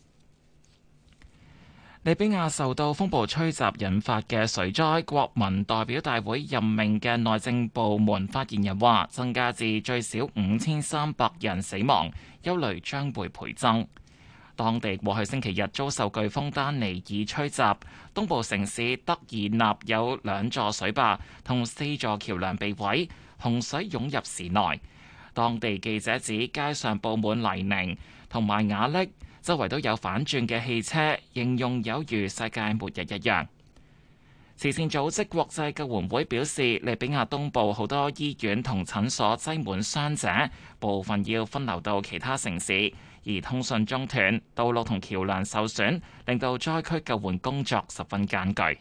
利比亞受到風暴吹襲引發嘅水災，國民代表大會任命嘅內政部門發言人話，增加至最少五千三百人死亡，憂慮將會倍增。當地過去星期日遭受颶風丹尼爾吹襲，東部城市德爾納有兩座水壩同四座橋梁被毀，洪水湧入市內。當地記者指街上佈滿泥濘同埋瓦礫，周圍都有反轉嘅汽車，形容有如世界末日一樣。慈善組織國際救援會表示，利比亞東部好多醫院同診所擠滿傷者，部分要分流到其他城市，而通訊中斷，道路同橋梁受損，令到災區救援工作十分艱巨。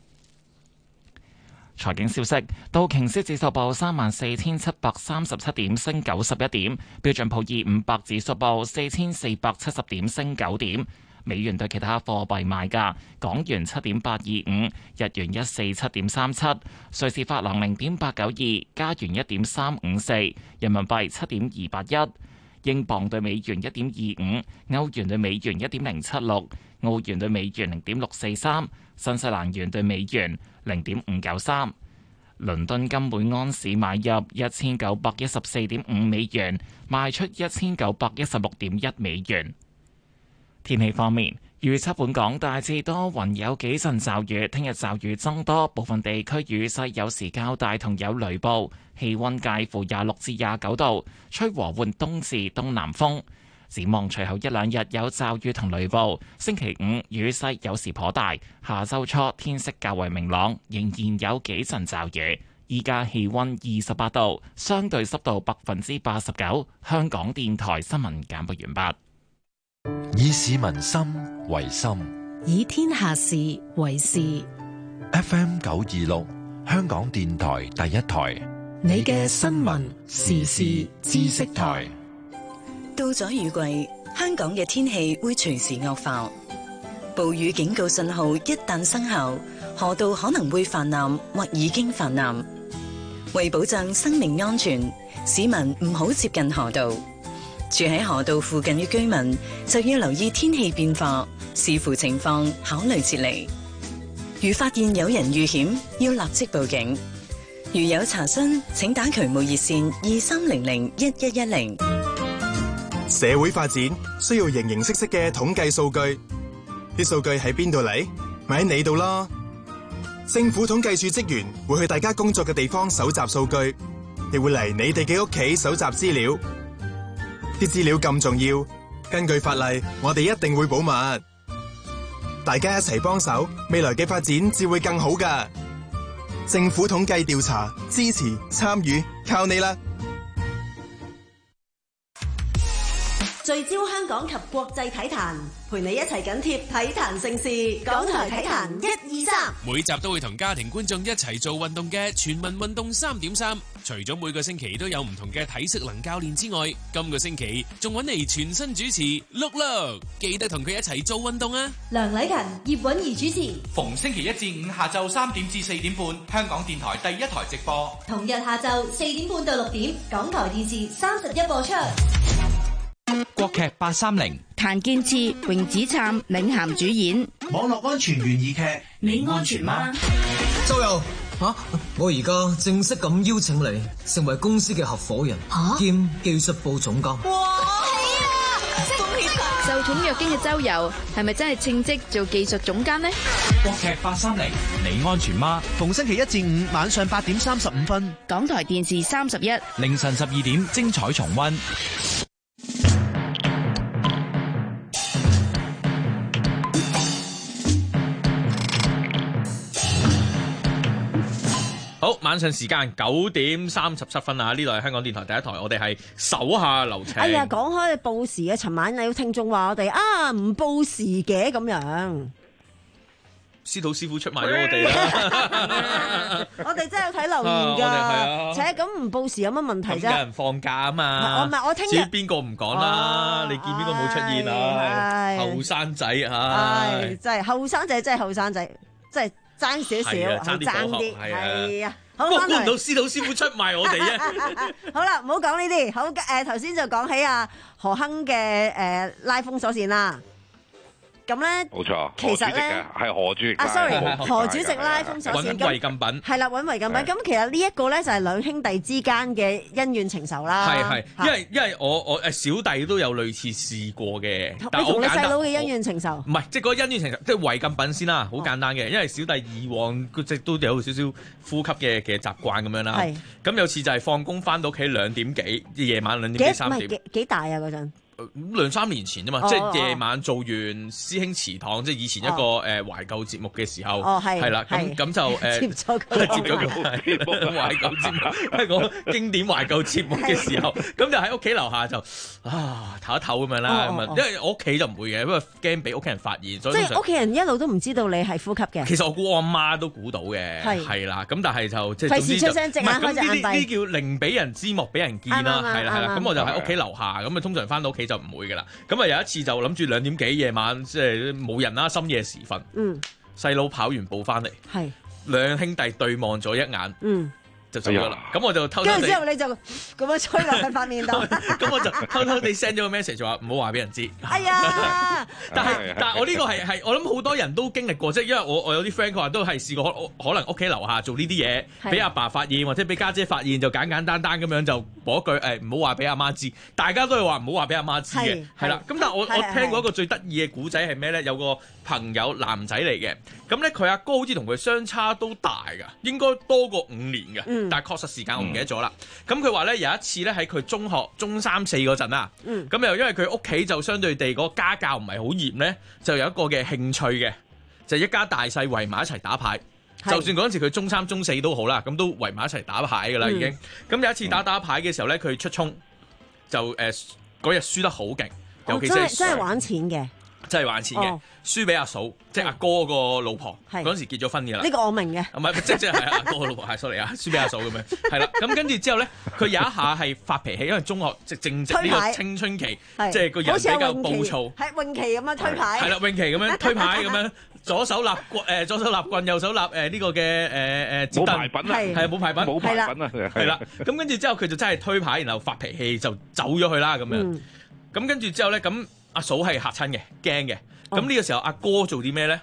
財經消息，道瓊斯指數報三萬四千七百三十七點，升九十一點；標準普爾五百指數報四千四百七十點，升九點。美元對其他貨幣賣價：港元七點八二五，日元一四七點三七，瑞士法郎零點八九二，加元一點三五四，人民幣七點二八一，英鎊對美元一點二五，歐元對美元一點零七六，澳元對美元零點六四三，新西蘭元對美元零點五九三。倫敦金每安士買入一千九百一十四點五美元，賣出一千九百一十六點一美元。天氣方面，預測本港大致多雲，有幾陣驟雨，聽日驟雨增多，部分地區雨勢有時較大，同有雷暴。氣溫介乎廿六至廿九度，吹和緩東至東南風。展望隨後一兩日有驟雨同雷暴，星期五雨勢有時頗大，下周初天色較為明朗，仍然有幾陣驟雨。依家氣溫二十八度，相對濕度百分之八十九。香港電台新聞簡報完畢。 以市民心為心， 以天下事為事。 F M 九二六，香港電台第一台， 你嘅新聞時事知識台。 到咗雨季，香港嘅天氣會隨時惡化，暴雨警告信號一旦生效，河道可能會泛濫或已經泛濫。為保障生命安全，市民唔好接近河道。住喺河道附近嘅居民就要留意天氣變化，視乎情況考慮撤離。如發現有人遇險，要立即報警。如有查詢，請打渠務熱線二三零零一一一零。 社會發展需要形形色色嘅統計數據，啲數據喺邊度嚟？咪喺你度咯。政府統計處職員會去大家工作嘅地方搜集數據，亦會嚟你哋嘅屋企搜集資料。啲資料咁重要，根據法例，我哋一定會保密。大家一齊幫手，未來嘅發展至會更好㗎。政府統計調查，支持參與，靠你啦！ 聚焦香港及國際體壇，陪你一齊緊貼體壇盛事。港台體壇一二三， 每集都會同家庭觀眾一齊做運動嘅全民運動三點三。除咗每個星期都有唔同嘅體適能教練之外，今個星期仲揾嚟全新主持碌碌，記得同佢一齊做運動啊！ 梁禮勤、葉韻儀主持， 逢星期一至五下晝三點至四點半，香港電台第一台直播。 同日下晝四點半到六點，港台電視三十一播出。 國劇八三零， 譚建次、榮子燦領銜主演。 網絡安全懸疑劇， 你安全嗎？ 周游，吓、啊，我而家正式咁邀請你成為公司嘅合夥人，啊、兼技術部總監。 哇，喜啊！恭喜晒！受寵若驚嘅周游，係咪真係稱職做技術總監呢？ 國劇八三零，你安全嗎？逢星期一至五晚上八點三十五分， 港台電視三十一， 凌晨十二點精彩重溫。 好，晚上時間九點三十七分啊！呢度係香港電台第一台，我哋係手下留情。 哎呀，講開報時啊，尋晚有聽眾話我哋啊唔報時嘅咁樣。 司徒師傅出賣咗我哋啦！ 我哋真係有睇留言㗎， 啊、 且咁唔報時有乜問題啫？ 有人放假啊嘛！ 我唔係我聽日。 至於邊個唔講啦？你見邊個冇出現啊？後生仔唉， 真係後生仔，真係後生仔，真係。爭少少，好爭啲，係啊！好， 估唔到司徒師傅出賣我哋啫。 好啦，唔好講呢啲。好誒，頭先就講起啊何鏗嘅誒拉封鎖線啦。咁咧， 冇錯， 其實咧係何主席啊 ，sorry， 何主席拉封鎖線， 揾違禁品， 係啦，揾違禁品。咁其實呢一個咧就係兩兄弟之間嘅恩怨情仇啦。 係係，因為因為我我誒小弟都有類似試過嘅， 但係同你細佬嘅恩怨情仇， 唔係即係嗰個恩怨情仇，即係違禁品先啦，好簡單嘅。因為小弟以往即都有少少呼吸嘅嘅習慣咁樣啦。係。咁有次就係放工翻到屋企兩點幾，夜晚兩點幾三點。 幾幾大啊嗰陣？ 兩三年前啫嘛，即係夜晚做完師兄祠堂，即係以前一個誒懷舊節目嘅時候，係啦，咁咁就誒接咗佢，接咗佢懷舊節目，一個經典懷舊節目嘅時候，咁就喺屋企樓下就啊唞一唞咁樣啦，咁啊，因為我屋企就唔會嘅，因為驚俾屋企人發現，所以即係屋企人一路都唔知道你係呼吸嘅。 其實我估我阿媽都估到嘅，係啦，咁但係就即係費事出聲，隻眼開隻眼閉。 呢啲叫寧俾人知，莫俾人見啦，係啦係啦，咁我就喺屋企樓下，咁啊通常翻到屋企就唔會噶啦，咁啊有一次就諗住兩點幾夜晚，即係冇人啦，深夜時分，嗯，細佬跑完步翻嚟，係兩兄弟對望咗一眼，嗯，就走咗啦。咁我就偷偷地， 跟住之後你就咁樣吹落喺塊面度， 咁我就偷偷地 send 咗個 message 話唔好話俾人知。哎呀， 但係但係我呢個係係我諗好多人都經歷過，即係因為我我有啲 friend 佢話都係試過可可能屋企樓下做呢啲嘢，俾阿爸發現或者俾家姐發現，就簡簡單單咁樣就補一句誒唔好話俾阿媽知，大家都係話唔好話俾阿媽知嘅，係啦。咁但係我我聽過一個最得意嘅古仔係咩咧？有個朋友男仔嚟嘅，咁咧佢阿哥好似同佢相差都大㗎，應該多過五年㗎，嗯、但係確實時間我唔記得咗啦。咁佢話咧有一次咧喺佢中學中三四嗰陣啦，咁、嗯、又因為佢屋企就相對地嗰個家教唔係好嚴咧，就有一個嘅興趣嘅，就一家大細圍埋一齊打牌。就算嗰陣時佢中三中四都好啦，咁都圍埋一齊打牌㗎啦已經。咁、嗯、有一次打打牌嘅時候咧，佢出衝就誒嗰日輸得好勁，尤其是、哦、真係真係玩錢嘅。 真係玩錢嘅，哦、輸俾阿嫂，即係阿哥個老婆，嗰陣時結咗婚嘅啦。 呢個我明嘅。唔係，即即係阿哥個老婆，係 sorry 啊，輸俾阿嫂咁樣，係啦。咁跟住之後咧，佢有一下係發脾氣，因為中學即正值呢個青春期，即係個人比較暴躁， 係泳期咁樣推牌。 係啦，泳期咁樣推牌咁樣，左手立棍誒，左手立棍，右手立誒呢個嘅誒誒紙冇牌品啊， 係冇牌品， 冇牌品啊， 係啦。咁跟住之後佢就真係推牌，然後發脾氣就走咗去啦咁樣。咁跟住之後咧，咁阿嫂係嚇親嘅，驚嘅。咁呢個時候阿哥做啲咩咧？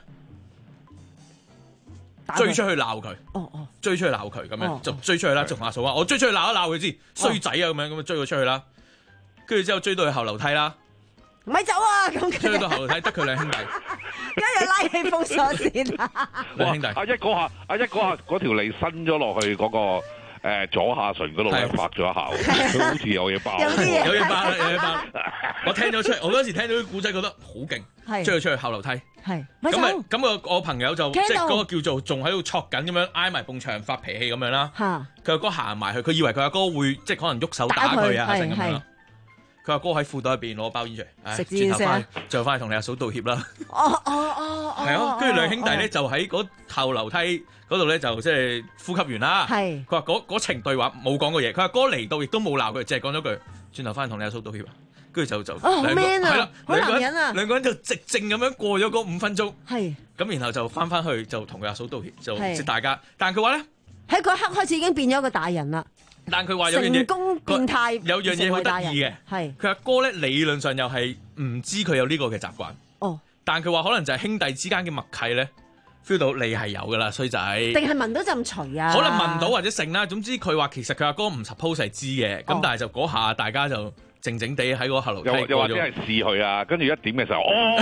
追出去鬧佢，哦哦，追出去鬧佢咁樣就追出去啦。就同阿嫂話：我追出去鬧一鬧佢先，衰仔啊咁樣咁追佢出去啦。跟住之後追到去後樓梯啦， 唔係走啊！咁追到後樓梯得佢兩兄弟， 跟住拉起封鎖線啊！ 兩兄弟， 阿一嗰下，阿一嗰下嗰條脷伸咗落去嗰個。誒左下唇嗰度咧發咗一下，佢好似有嘢爆， 有嘢有嘢爆啦，有嘢爆！我聽咗出嚟，我嗰時聽到啲古仔覺得好勁，追佢出去後樓梯，係咁咪咁個我朋友就即係嗰個叫做仲喺度戳緊咁樣挨埋埲牆發脾氣咁樣啦。佢阿哥行埋去，佢以為佢阿哥會即係可能喐手打佢啊，成咁樣。 佢阿哥喺褲袋入邊攞包煙出嚟， 食支煙先， 就翻去同你阿嫂道歉啦。 哦哦哦， 係啊，跟住兩兄弟咧就喺嗰後樓梯嗰度咧就即係呼吸完啦。 係， 佢話嗰嗰程對話冇講過嘢，佢阿哥嚟到亦都冇鬧佢，淨係講咗句轉頭翻去同你阿嫂道歉。跟住就就好 man 啊， 係啦， 好男人啊， 兩個人就直正咁樣過咗嗰五分鐘。 係， 咁然後就翻翻去就同佢阿嫂道歉，就即係大家。但係佢話咧喺嗰一刻開始已經變咗一個大人啦。 但佢話有樣嘢， 成功變態， 有樣嘢好得意嘅，係佢阿哥咧理論上又係唔知佢有呢個嘅習慣。 哦， 但佢話可能就係兄弟之間嘅默契咧 ，feel 到你係有噶啦，衰仔。 定係聞到陣除啊？ 可能聞到或者剩啦，總之佢話其實佢阿哥唔 suppose 係知嘅，咁、哦、但係就嗰下大家就靜靜地喺嗰後樓梯過咗。 又或者係試佢啊，跟住一點嘅時候，哦，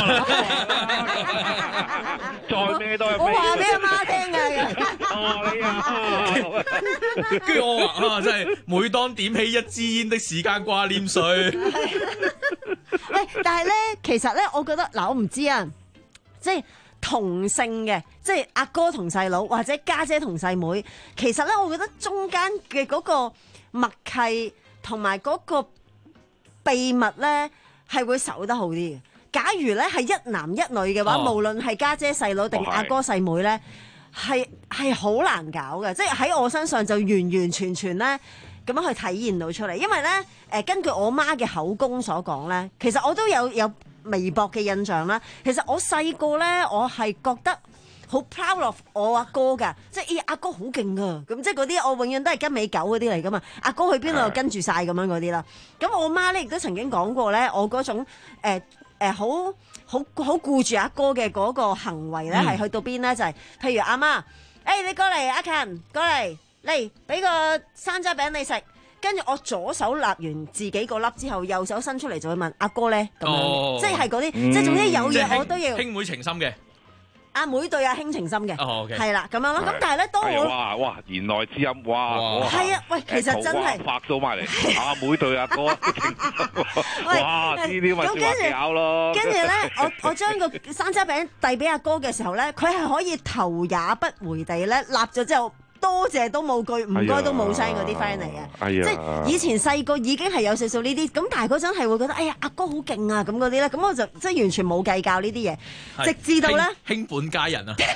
再咩都係。 我話俾阿媽聽嘅。 哦，你啊！ 跟住我話啊，真係每當點起一支煙的時間掛念誰？ 喂，但係咧，其實咧，我覺得嗱，我唔知啊，即係同性嘅，即係阿哥同細佬或者家姐同細妹，其實咧，我覺得中間嘅嗰個默契同埋嗰個秘密咧，係會守得好啲嘅。假如咧係一男一女嘅話，哦、無論係家姐細佬定阿哥細妹咧。係係好難搞嘅，即係喺我身上就完完全全咧咁樣去體現到出嚟。因為咧誒、呃，根據我媽嘅口供所講咧，其實我都有有微薄嘅印象啦。其實我細個咧，我係覺得好 proud of 我阿哥㗎，即係咦阿哥好勁㗎，咁即係嗰啲我永遠都係跟尾狗嗰啲嚟㗎嘛。阿哥去邊度就跟住晒咁樣嗰啲啦。咁我媽咧亦都曾經講過咧，我嗰種誒誒好。呃好好顧住阿哥嘅嗰個行為咧，係、嗯、去到邊咧？就係、是、譬如阿媽，誒、欸、你過嚟，阿勤過嚟，嚟俾個山楂餅你食。跟住我左手立完自己個粒之後，右手伸出嚟就會問阿哥咧，咁樣，哦、即係嗰啲，嗯、即係總之有嘢我都要。 兄妹情深嘅。 阿妹對阿兄情深嘅，係啦咁樣咯。咁但係咧，當我哇哇言內之音，哇！ 係啊，喂，其實真係發到埋嚟，阿妹對阿哥，哇！呢啲咪説話技巧咯。 跟住咧，我我將個山楂餅遞俾阿哥嘅時候咧，佢係可以頭也不回地咧，立咗之後。多謝都冇句，唔該都冇聲嗰啲 friend 嚟嘅， 哎、 即係以前細個已經係有少少呢啲，咁但係嗰陣係會覺得，哎呀阿哥好勁啊咁嗰啲咧，咁我就即係完全冇計較呢啲嘢，直至到咧兄本家人啊，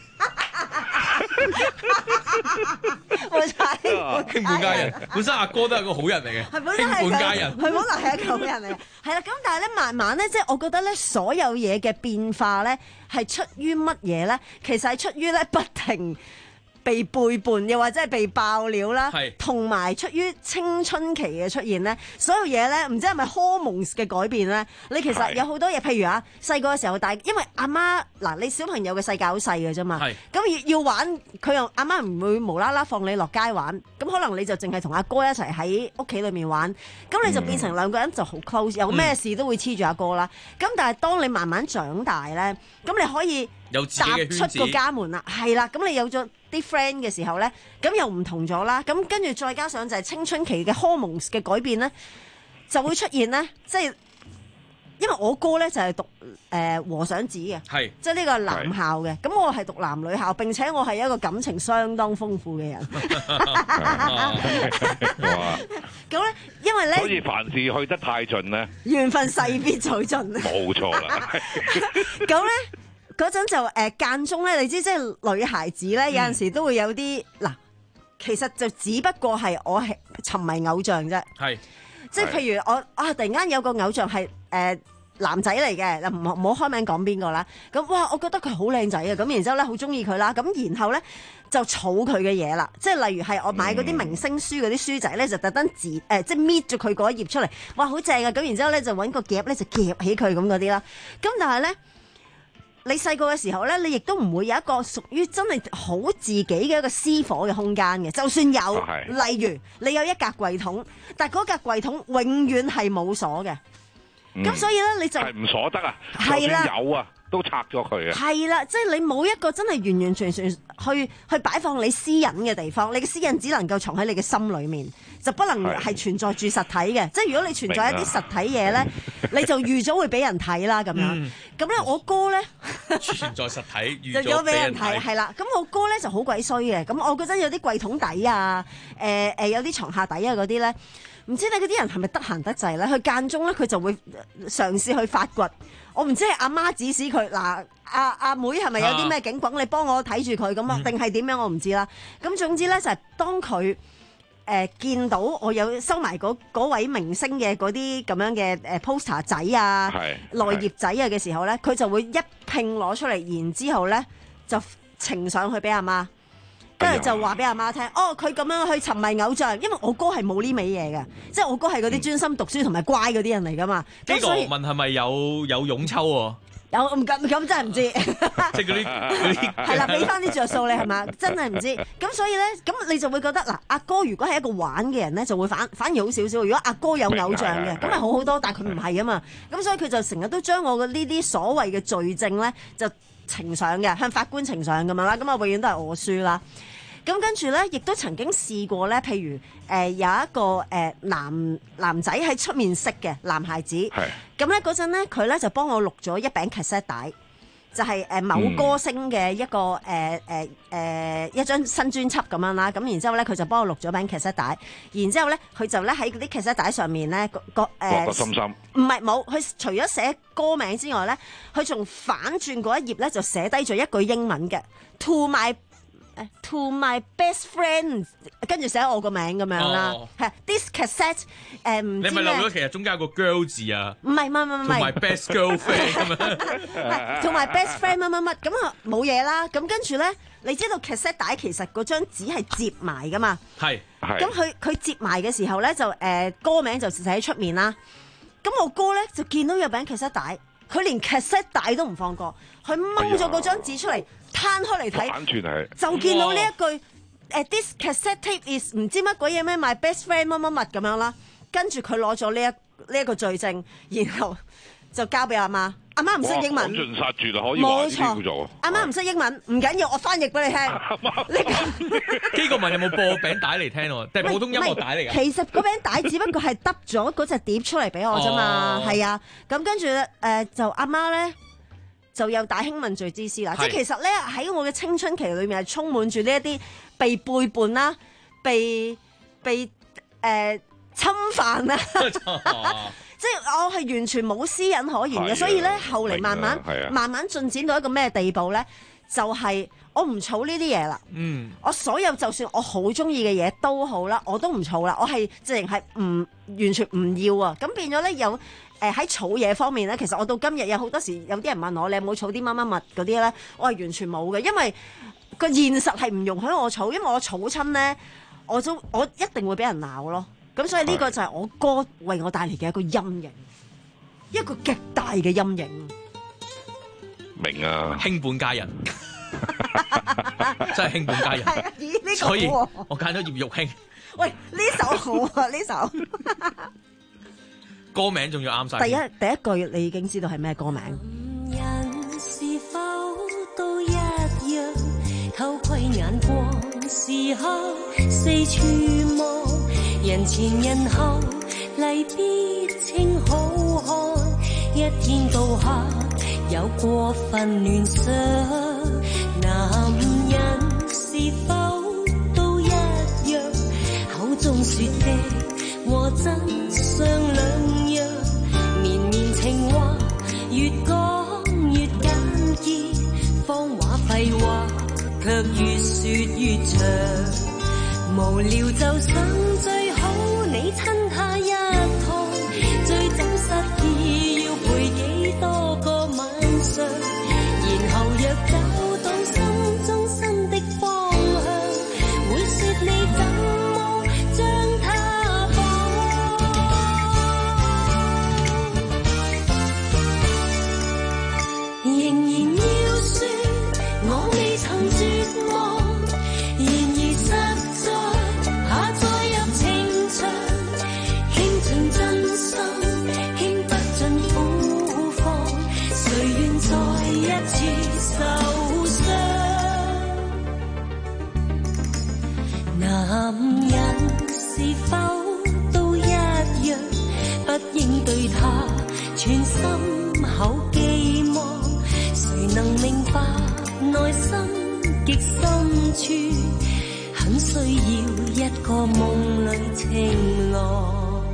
冇錯， 兄本家人，本身阿哥都係個好人嚟嘅， 係本兄本家人， 佢本來係一個好人嚟嘅，係啦，咁但係咧慢慢咧，即係我覺得咧，所有嘢嘅變化咧係出於乜嘢咧？其實係出於咧不停被背叛，又或者係被爆料啦，同埋出於青春期嘅出現咧，所有嘢咧，唔知係咪荷蒙嘅改變咧？你其實有好多嘢，譬如啊，細個嘅時候，但因為阿媽嗱，你小朋友嘅世界好細嘅啫嘛，咁要要玩，佢又阿媽唔會無啦啦放你落街玩，咁可能你就淨係同阿哥一齊喺屋企裏面玩，咁你就變成兩個人就好 close，有咩事都會黐住阿哥啦。咁但係當你慢慢長大咧，咁你可以踏出個家門啦，係啦，咁你有咗啲 friend 嘅時候咧，咁又唔同咗啦。咁跟住再加上就係青春期嘅荷蒙嘅改變咧，就會出現咧，即係因為我哥咧就係讀誒、呃、和尚子嘅，係即係呢個男校嘅。咁我係讀男女校，並且我係一個感情相當豐富嘅人。咁咧，因為咧， 所以凡事去得太盡咧， 緣分勢必再盡。 冇錯啦。 咁咧。嗰陣就誒間中咧，你知即係女孩子咧，有陣時都會有啲嗱、嗯，其實就只不過係我係沉迷偶像啫，係即係譬如我啊，突然間有個偶像係誒、呃、男仔嚟嘅，唔唔好開名講邊個啦，咁哇，我覺得佢好靚仔啊，咁然之後咧好中意佢啦，咁然後咧就儲佢嘅嘢啦，即係例如係我買嗰啲明星書嗰啲書仔咧，就特登自誒即係搣咗佢嗰一頁出嚟，哇好正啊，咁然之後咧就揾個夾咧就夾起佢咁嗰啲啦，咁但係咧。你細個嘅時候咧，你亦都唔會有一個屬於真係好自己嘅一個私伙嘅空間嘅。就算有，哦、例如你有一格櫃桶，但係嗰格櫃桶永遠係冇鎖嘅。咁、嗯、所以咧，你就係唔鎖得啊？係啦，有啊，都拆咗佢啊。 係啦，即係你冇一個真係完完全全去去擺放你私隱嘅地方，你嘅私隱只能夠藏喺你嘅心裏面，就不能係存在住實體嘅。即係如果你存在一啲實體嘢咧，你就預咗會俾人睇啦咁樣。咁、嗯、咧，我哥咧存在實體， 預咗俾人睇，係啦。咁我哥咧就好鬼衰嘅。咁我嗰陣有啲櫃桶底啊，誒、呃、誒有啲床下底啊嗰啲咧， 唔知你嗰啲人係咪得閒得滯咧？佢間中咧佢就會嘗試去發掘。我唔知係阿媽指使佢嗱，阿阿妹係咪有啲咩警滾？你幫我睇住佢咁啊？定係點樣？我唔知啦。咁總之咧就係當佢。誒、呃、見到我有收埋嗰位明星嘅嗰啲咁樣嘅誒 poster 仔啊、內頁仔啊嘅時候咧，佢就會一拼攞出嚟，然之後咧就呈上去俾阿媽，跟住就話俾阿媽聽，哦佢咁樣去沉迷偶像，因為我哥係冇呢味嘢嘅，即係我哥係嗰啲專心讀書同埋乖嗰啲人嚟噶嘛。呢、 嗯、個問係咪有有勇抽喎？ 有唔咁咁真係唔知，即係嗰啲嗰啲係啦，俾翻啲着數你係嘛？真係唔知。咁所以咧，咁你就會覺得嗱，阿哥如果係一個玩嘅人咧，就會反反而好少少。如果阿哥有偶像嘅，咁咪好好多。但係佢唔係啊嘛，咁所以佢就成日都將我嘅呢啲所謂嘅罪證咧，就呈上嘅，向法官呈上咁樣啦。咁啊，永遠都係我輸啦。咁跟住咧，亦都曾經試過咧，譬如誒、呃、有一個誒、呃、男男仔喺出面識嘅男孩子，咁咧嗰陣咧佢咧就幫我錄咗一餅 cassette 帶，就係、是、誒某歌星嘅一個誒誒誒一張新專輯咁樣啦。咁然之後咧佢就幫我錄咗餅 cassette 帶，然之後咧佢就咧喺嗰啲 cassette 帶上面咧個個誒個心心， 唔係冇，佢除咗寫歌名之外咧，佢仲反轉嗰一頁咧就寫低咗一句英文嘅 To my To my best friend， 跟住寫我個名咁樣啦，係、oh. This cassette 誒、呃、唔知咩？ 你咪漏咗其實中間有個 girl 字啊？ 唔係唔係唔係。To my best girlfriend 咁樣。 To my best friend 乜乜乜咁啊冇嘢啦，咁跟住咧，你知道 cassette 帶其實嗰張紙係摺埋噶嘛？係係。咁佢佢摺埋嘅時候咧，就誒、呃、歌名就寫喺出面啦。咁我哥咧就見到有餅 cassette 帶，佢連 cassette 帶都唔放過，佢掹咗嗰張紙出嚟。攤開嚟睇，就見到呢一句誒 ，This cassette tape is 唔知乜鬼嘢咩，my best friend 乜乜乜咁樣啦。跟住佢攞咗呢一呢一個罪證，然後就交俾阿媽。阿媽唔識英文， 盡殺絕啦，可以話呢啲叫做。 阿媽唔識英文，唔緊要，我翻譯俾你聽。 基國文有冇播餅帶嚟聽喎？定係普通音樂帶嚟㗎？ 其實嗰餅帶只不過係揼咗嗰隻碟出嚟俾我啫嘛，係、哦、啊。咁跟住誒就阿媽咧。就有大興問罪之師啦，即係其實咧喺我嘅青春期裏面係充滿住呢一啲被背叛啦、被被誒、呃、侵犯啦，即係我係完全冇私隱可言嘅，所以咧後嚟慢慢慢慢進展到一個咩地步咧，就係、是、我唔儲呢啲嘢啦。嗯，我所有就算我好中意嘅嘢都好啦，我都唔儲啦，我係直情係唔完全唔要啊，咁變咗咧有。誒喺儲嘢方面咧，其實我到今日有好多時有啲人問我，你有冇儲啲乜乜物嗰啲咧？我係完全冇嘅，因為個現實係唔容許我儲，因為我儲親咧，我都我一定會俾人鬧咯。咁所以呢個就係我哥為我帶嚟嘅一個陰影，一個極大嘅陰影。 明啊， 卿本家人，真係卿本家人。 咦？呢個所以我揀咗葉玉卿。 喂，呢首好啊，呢首。 歌名仲要啱晒。 第一第一句你已經知道係咩歌名？ 人是否都一樣？偷窺眼光時刻四處望，人前人後離別情好看，一天到黑有過分亂想。男人是否都一樣？口中說的和真相兩。綿綿情話越講越簡潔，謊話廢話卻越說越長。無聊就想最好你親他一趟，最真實意要陪幾多個晚上，然後若找到心中新的方向，會說你怎麼將他放。仍然要說我未曾絕望，然而實在下載入情場，傾盡真心，傾不盡苦況，誰願再一次受傷？男人是否都一樣？不應對他全心口寄望。誰能明白內心極深處，很需要一個夢裏情郎。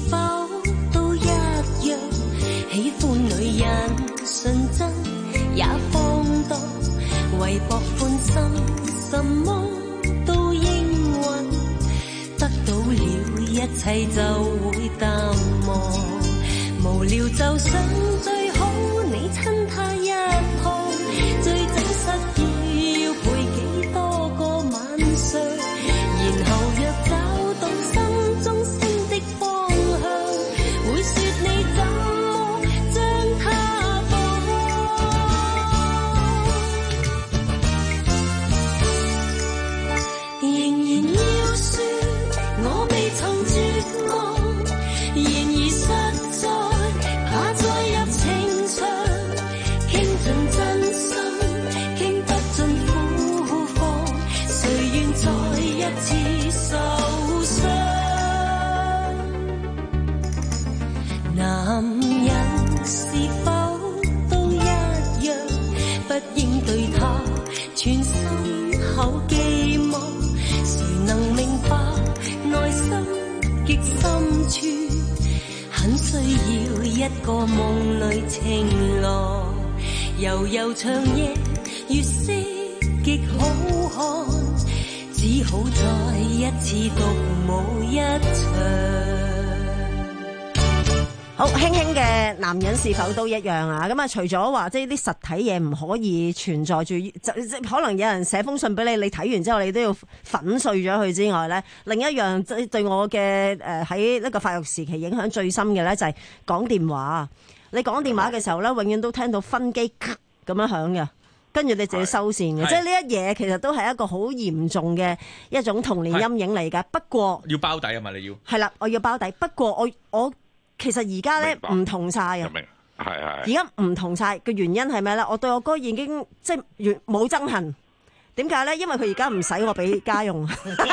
否都一樣？喜歡女人純真也放蕩，為博歡心，什麼都應允，得到了一切就會淡忘，無聊就想最好你親他一趟，最真實要陪幾多個晚上，然後若找到心中星的方向，會說你怎麼將它放，仍然要說我未曾絕望，然而實在怕再入情場，傾盡真心，傾不盡苦況，誰願再一次受傷？男人是否都一樣？不應對他全心口寄望，誰能明白內心極深處，很需要一個夢裏情郎，悠悠長夜月色極好看，只好再一次獨舞一場。 好輕輕嘅男人是否都一樣啊？咁啊，除咗話即係啲實體嘢唔可以存在住，即即可能有人寫封信俾你，你睇完之後你都要粉碎咗佢之外咧，另一樣即係對我嘅誒喺呢個發育時期影響最深嘅咧，就係講電話。你講電話嘅時候咧，永遠都聽到分機咁樣響嘅，跟住你就要收線嘅，即係呢一嘢其實都係一個好嚴重嘅一種童年陰影嚟㗎。不過要包底啊嘛，你要係啦，我要包底。不過我我。其實而家咧唔同晒啊， 係係。 而家唔同晒嘅原因係咩咧？我對我哥已經即係冇憎恨。點解咧？因為佢而家唔使我俾家用，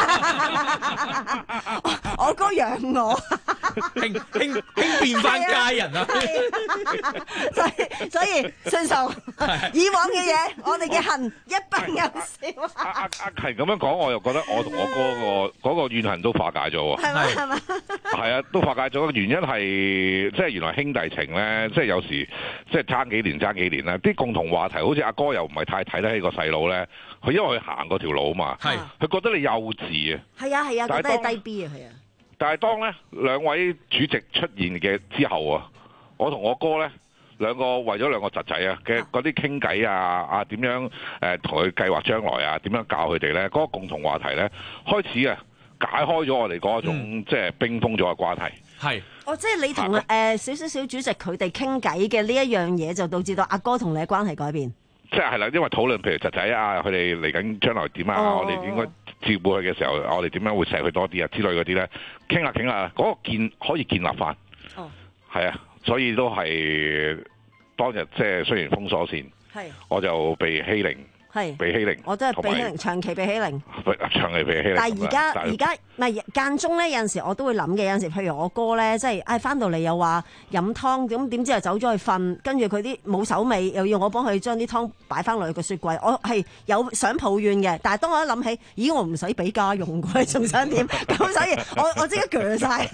我哥養我， 興興興變翻家人啊！ 所以所以順數以往嘅嘢，我哋嘅恨一筆勾銷。 阿阿阿係咁樣講，我又覺得我同我哥個嗰個怨恨都化解咗喎。 係咪係咪？ 係啊，都化解咗。原因係即係原來兄弟情咧，即係有時即係爭幾年爭幾年啦。啲共同話題，好似阿哥又唔係太睇得起個細佬咧。佢因為佢行嗰條路嘛，佢覺得你幼稚啊。係啊係啊，覺得係低 B 啊，係啊。 但係當咧兩位主席出現嘅之後啊，我同我哥咧兩個為咗兩個侄仔啊嘅嗰啲傾偈啊啊點樣誒同佢計劃將來啊點樣教佢哋咧嗰個共同話題咧開始啊解開咗我哋嗰種、嗯、即係冰封咗嘅關係。係。 哦，即係你同誒小小小主席佢哋傾偈嘅呢一樣嘢，就導致到阿哥同你嘅關係改變。即係係啦，因為討論譬如侄仔啊，佢哋嚟緊將來點啊，哦、我哋應該照顧佢嘅時候，我哋點樣會錫佢多啲啊之類嗰啲咧，傾下傾下，嗰、嗰個建可以建立翻。哦，係啊，所以都係當日即係雖然封鎖線，係我就被欺凌。係被欺凌，我真係被欺凌，長期被欺凌，長期被欺凌。但係而家而家唔係間中咧，有陣時我都會諗嘅。有陣時，譬如我哥咧，即係唉翻到嚟又話飲湯，咁點知又走咗去瞓，跟住佢啲冇手尾，又要我幫佢將啲湯擺翻落去個雪櫃。我係有想抱怨嘅，但係當我一諗起，咦我唔使俾家用嘅，你仲想點？咁所以我我即刻鋸晒。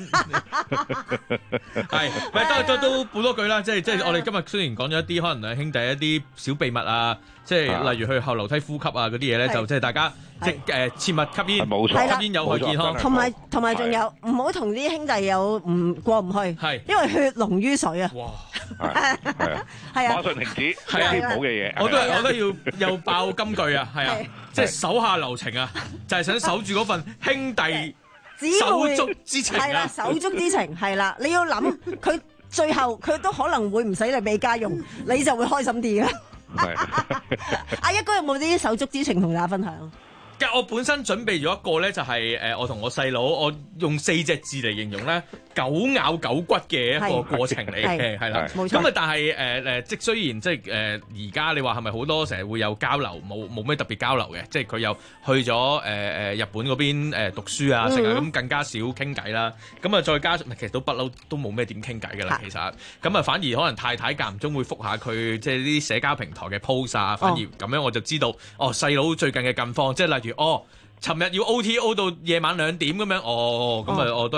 係， 咪都都都補多句啦。即係即係我哋今日雖然講咗一啲可能兩兄弟一啲小秘密啊。即係例如去後樓梯呼吸啊嗰啲嘢咧，就即係大家即係誒切勿吸煙，冇錯，吸煙有害健康。 同埋同埋仲有唔好同啲兄弟有唔過唔去，係因為血濃於水啊！哇，係啊，係啊，馬上停止，係啊，唔好嘅嘢。 我都係我都要又爆金句啊！係啊，即係手下留情啊，就係想守住嗰份兄弟手足之情啊！ 係啦，手足之情係啦，你要諗佢最後佢都可能會唔使你俾家用，你就會開心啲啊！阿一哥有冇啲手足之情同大家分享？ 其實我本身準備咗一個咧，就係誒我同我細佬，我用四隻字嚟形容咧，狗咬狗骨嘅一個過程嚟嘅，係啦。咁啊，但係誒誒，即雖然即係誒而家你話係咪好多成日會有交流，冇冇咩特別交流嘅，即係佢又去咗誒誒日本嗰邊誒讀書啊，成日咁更加少傾偈啦。咁啊，再加上其實都不嬲都冇咩點傾偈㗎啦，其實咁啊，反而可能太太間唔中會覆下佢即係啲社交平台嘅 post 啊，反而咁樣我就知道哦細佬最近嘅近況，即係例如哦，尋日要 O T O 到夜晚兩點咁樣，哦，咁啊，我都係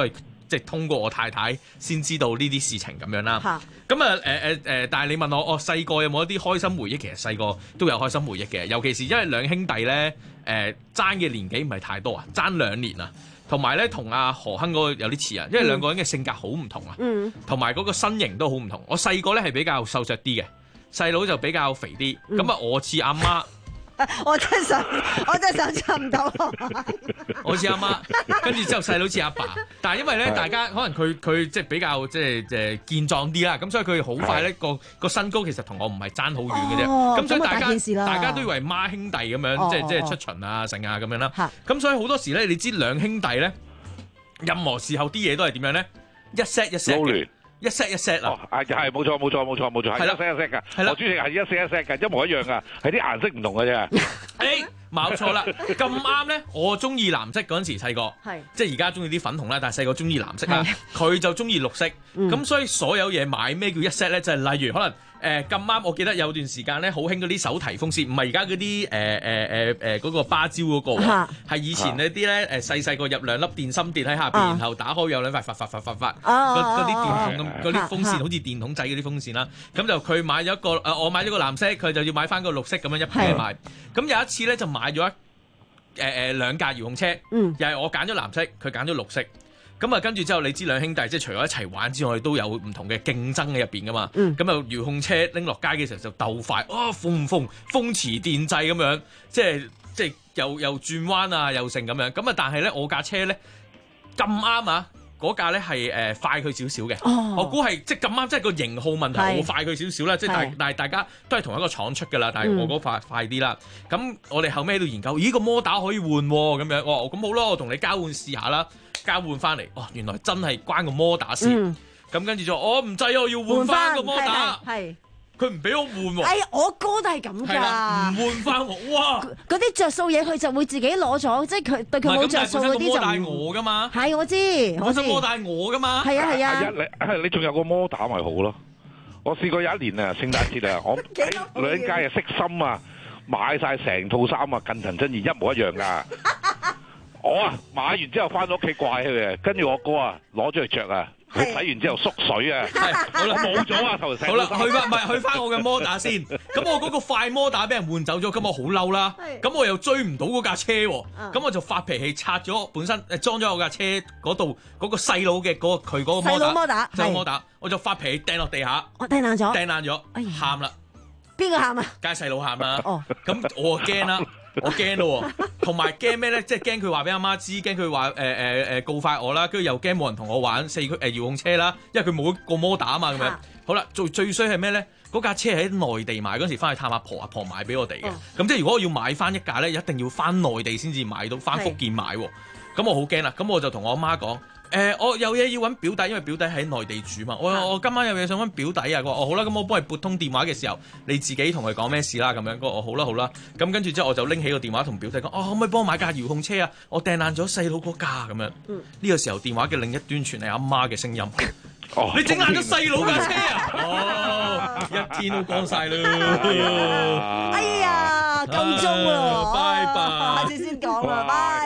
即係通過我太太先知道呢啲事情咁樣啦。咁啊誒誒誒，但係你問我，我細個有冇一啲開心回憶？其實細個都有開心回憶嘅，尤其是因為兩兄弟咧誒爭嘅年紀唔係太多啊，爭兩年啊。同埋咧，同阿何亨嗰個有啲似啊，因為兩個人嘅性格好唔同啊，同埋嗰個身形都好唔同。我細個咧係比較瘦削啲嘅，細佬就比較肥啲。咁啊、嗯，我似阿媽， 我真係想，我真係想差唔多。 我似阿媽，跟住之後細佬似阿爸。但係因為咧，大家可能佢佢即係比較即係誒健壯啲啦，咁所以佢好快咧個個身高其實同我唔係爭好遠嘅啫。咁、哦、所以大家大家都以為孖兄弟咁樣，哦、即係即係出巡啊、成啊咁樣啦。咁所以好多時咧，你知兩兄弟咧，任何時候啲嘢都係點樣咧？一 set 一 set 嘅。一 set 一 set 啊！ 係係冇錯冇錯冇錯冇錯，係一 set 一 set 㗎。何主席係一 set 一 set 㗎，一模一樣㗎，係啲顏色唔同嘅啫。 誒，冇錯啦，咁啱咧，我中意藍色嗰陣時細個，係即係而家中意啲粉紅啦，但係細個中意藍色啦，佢就中意綠色。咁、嗯、所以所有嘢買咩叫一 set 咧？就係、是、例如可能。誒咁啱，我記得有段時間咧，好興嗰啲手提風扇，唔係而家嗰啲誒誒誒誒嗰個芭蕉嗰、嗰個，係、啊、以前嗰啲咧誒細細個入兩粒電芯電喺下邊，啊、然後打開有兩塊發發發發發，嗰啲電筒咁，嗰啲風扇好似電筒仔嗰啲風扇啦。咁就佢買咗一個誒、呃，我買咗個藍色，佢就要買翻個綠色咁樣一批買。咁有一次咧就買咗一誒誒、呃、兩架遙控車，嗯、又係我揀咗藍色，佢揀咗綠色。咁啊，跟住之後，你知兩兄弟即係除咗一齊玩之外，都有唔同嘅競爭喺入邊噶嘛。咁啊、嗯，遙控車拎落街嘅時候就鬥快，啊，風唔風風馳電掣咁樣，即係即係又又轉彎啊，又成咁樣。咁啊，但係咧我架車咧咁啱啊，嗰架咧係誒快佢少少嘅。哦、我估係即係咁啱，即係個型號問題，我快佢少少啦。即係但但係大家都係同一個廠出㗎啦，但係我嗰塊快啲啦。咁、嗯、我哋後尾喺度研究，咦個摩打可以換喎、啊，咁樣我話咁好咯，我同你交換試下啦。交換翻嚟，哦，原來真係關個摩打事。咁、嗯、跟住就我唔制，我要換翻個摩打。係，佢唔俾我換喎。 哎呀，我哥都係咁㗎。 唔換翻我，哇！ 嗰啲着數嘢佢就會自己攞咗，即係佢對佢冇着數嗰啲就唔。 摩打我㗎嘛。 係，我知。 我知摩打我㗎嘛。 係啊係啊。 啊你你仲有個摩打咪好咯？我試過有一年啊，聖誕節啊，我喺女人街啊，色心啊，買晒成套衫啊，近藤真彥一模一樣㗎。我啊買完之後翻到屋企怪佢嘅，跟住我哥啊攞咗去着啊，佢洗完之後縮水啊，好啦冇咗啊頭成。 好啦，去翻唔係去翻我嘅摩打先，咁我嗰個快摩打俾人換走咗，咁我好嬲啦，咁我又追唔到嗰架車喎，咁我就發脾氣拆咗本身誒裝咗我架車嗰度嗰個細佬嘅嗰佢嗰個摩打，細佬摩打，細佬摩打，我就發脾氣掟落地下， 我掟爛咗， 掟爛咗，喊啦， 邊個喊啊？ 梗係細佬喊啦，咁我驚啦。我驚咯，同埋驚咩咧？即係驚佢話俾阿媽知，驚佢話誒誒誒告發我啦，跟住又驚冇人同我玩四驅誒遙控車啦，因為佢冇個摩打啊嘛咁樣。好啦，最最衰係咩咧？嗰架車喺內地買嗰陣時，翻去探阿婆，阿婆買俾我哋嘅。咁、哦、即係如果我要買翻一架咧，一定要翻內地先至買到，翻福建買喎。咁我好驚啦，咁我就同我阿媽講。誒、呃，我有嘢要揾表弟，因為表弟喺內地住嘛。我我今晚有嘢想揾表弟啊。佢話：哦好啦，咁我幫你撥通電話嘅時候，你自己同佢講咩事啦咁樣。我話：好啦好啦。咁跟住之後，我就拎起個電話同表弟講：哦，可唔可以幫我買架遙控車啊？我掟爛咗細佬嗰架咁樣。呢、嗯、個時候電話嘅另一端傳嚟阿媽嘅聲音：哦、你整爛咗細佬架車啊！哦，一天都光晒啦！ 哎呀，夠鐘啦！ 拜拜， 下次先講啦，拜。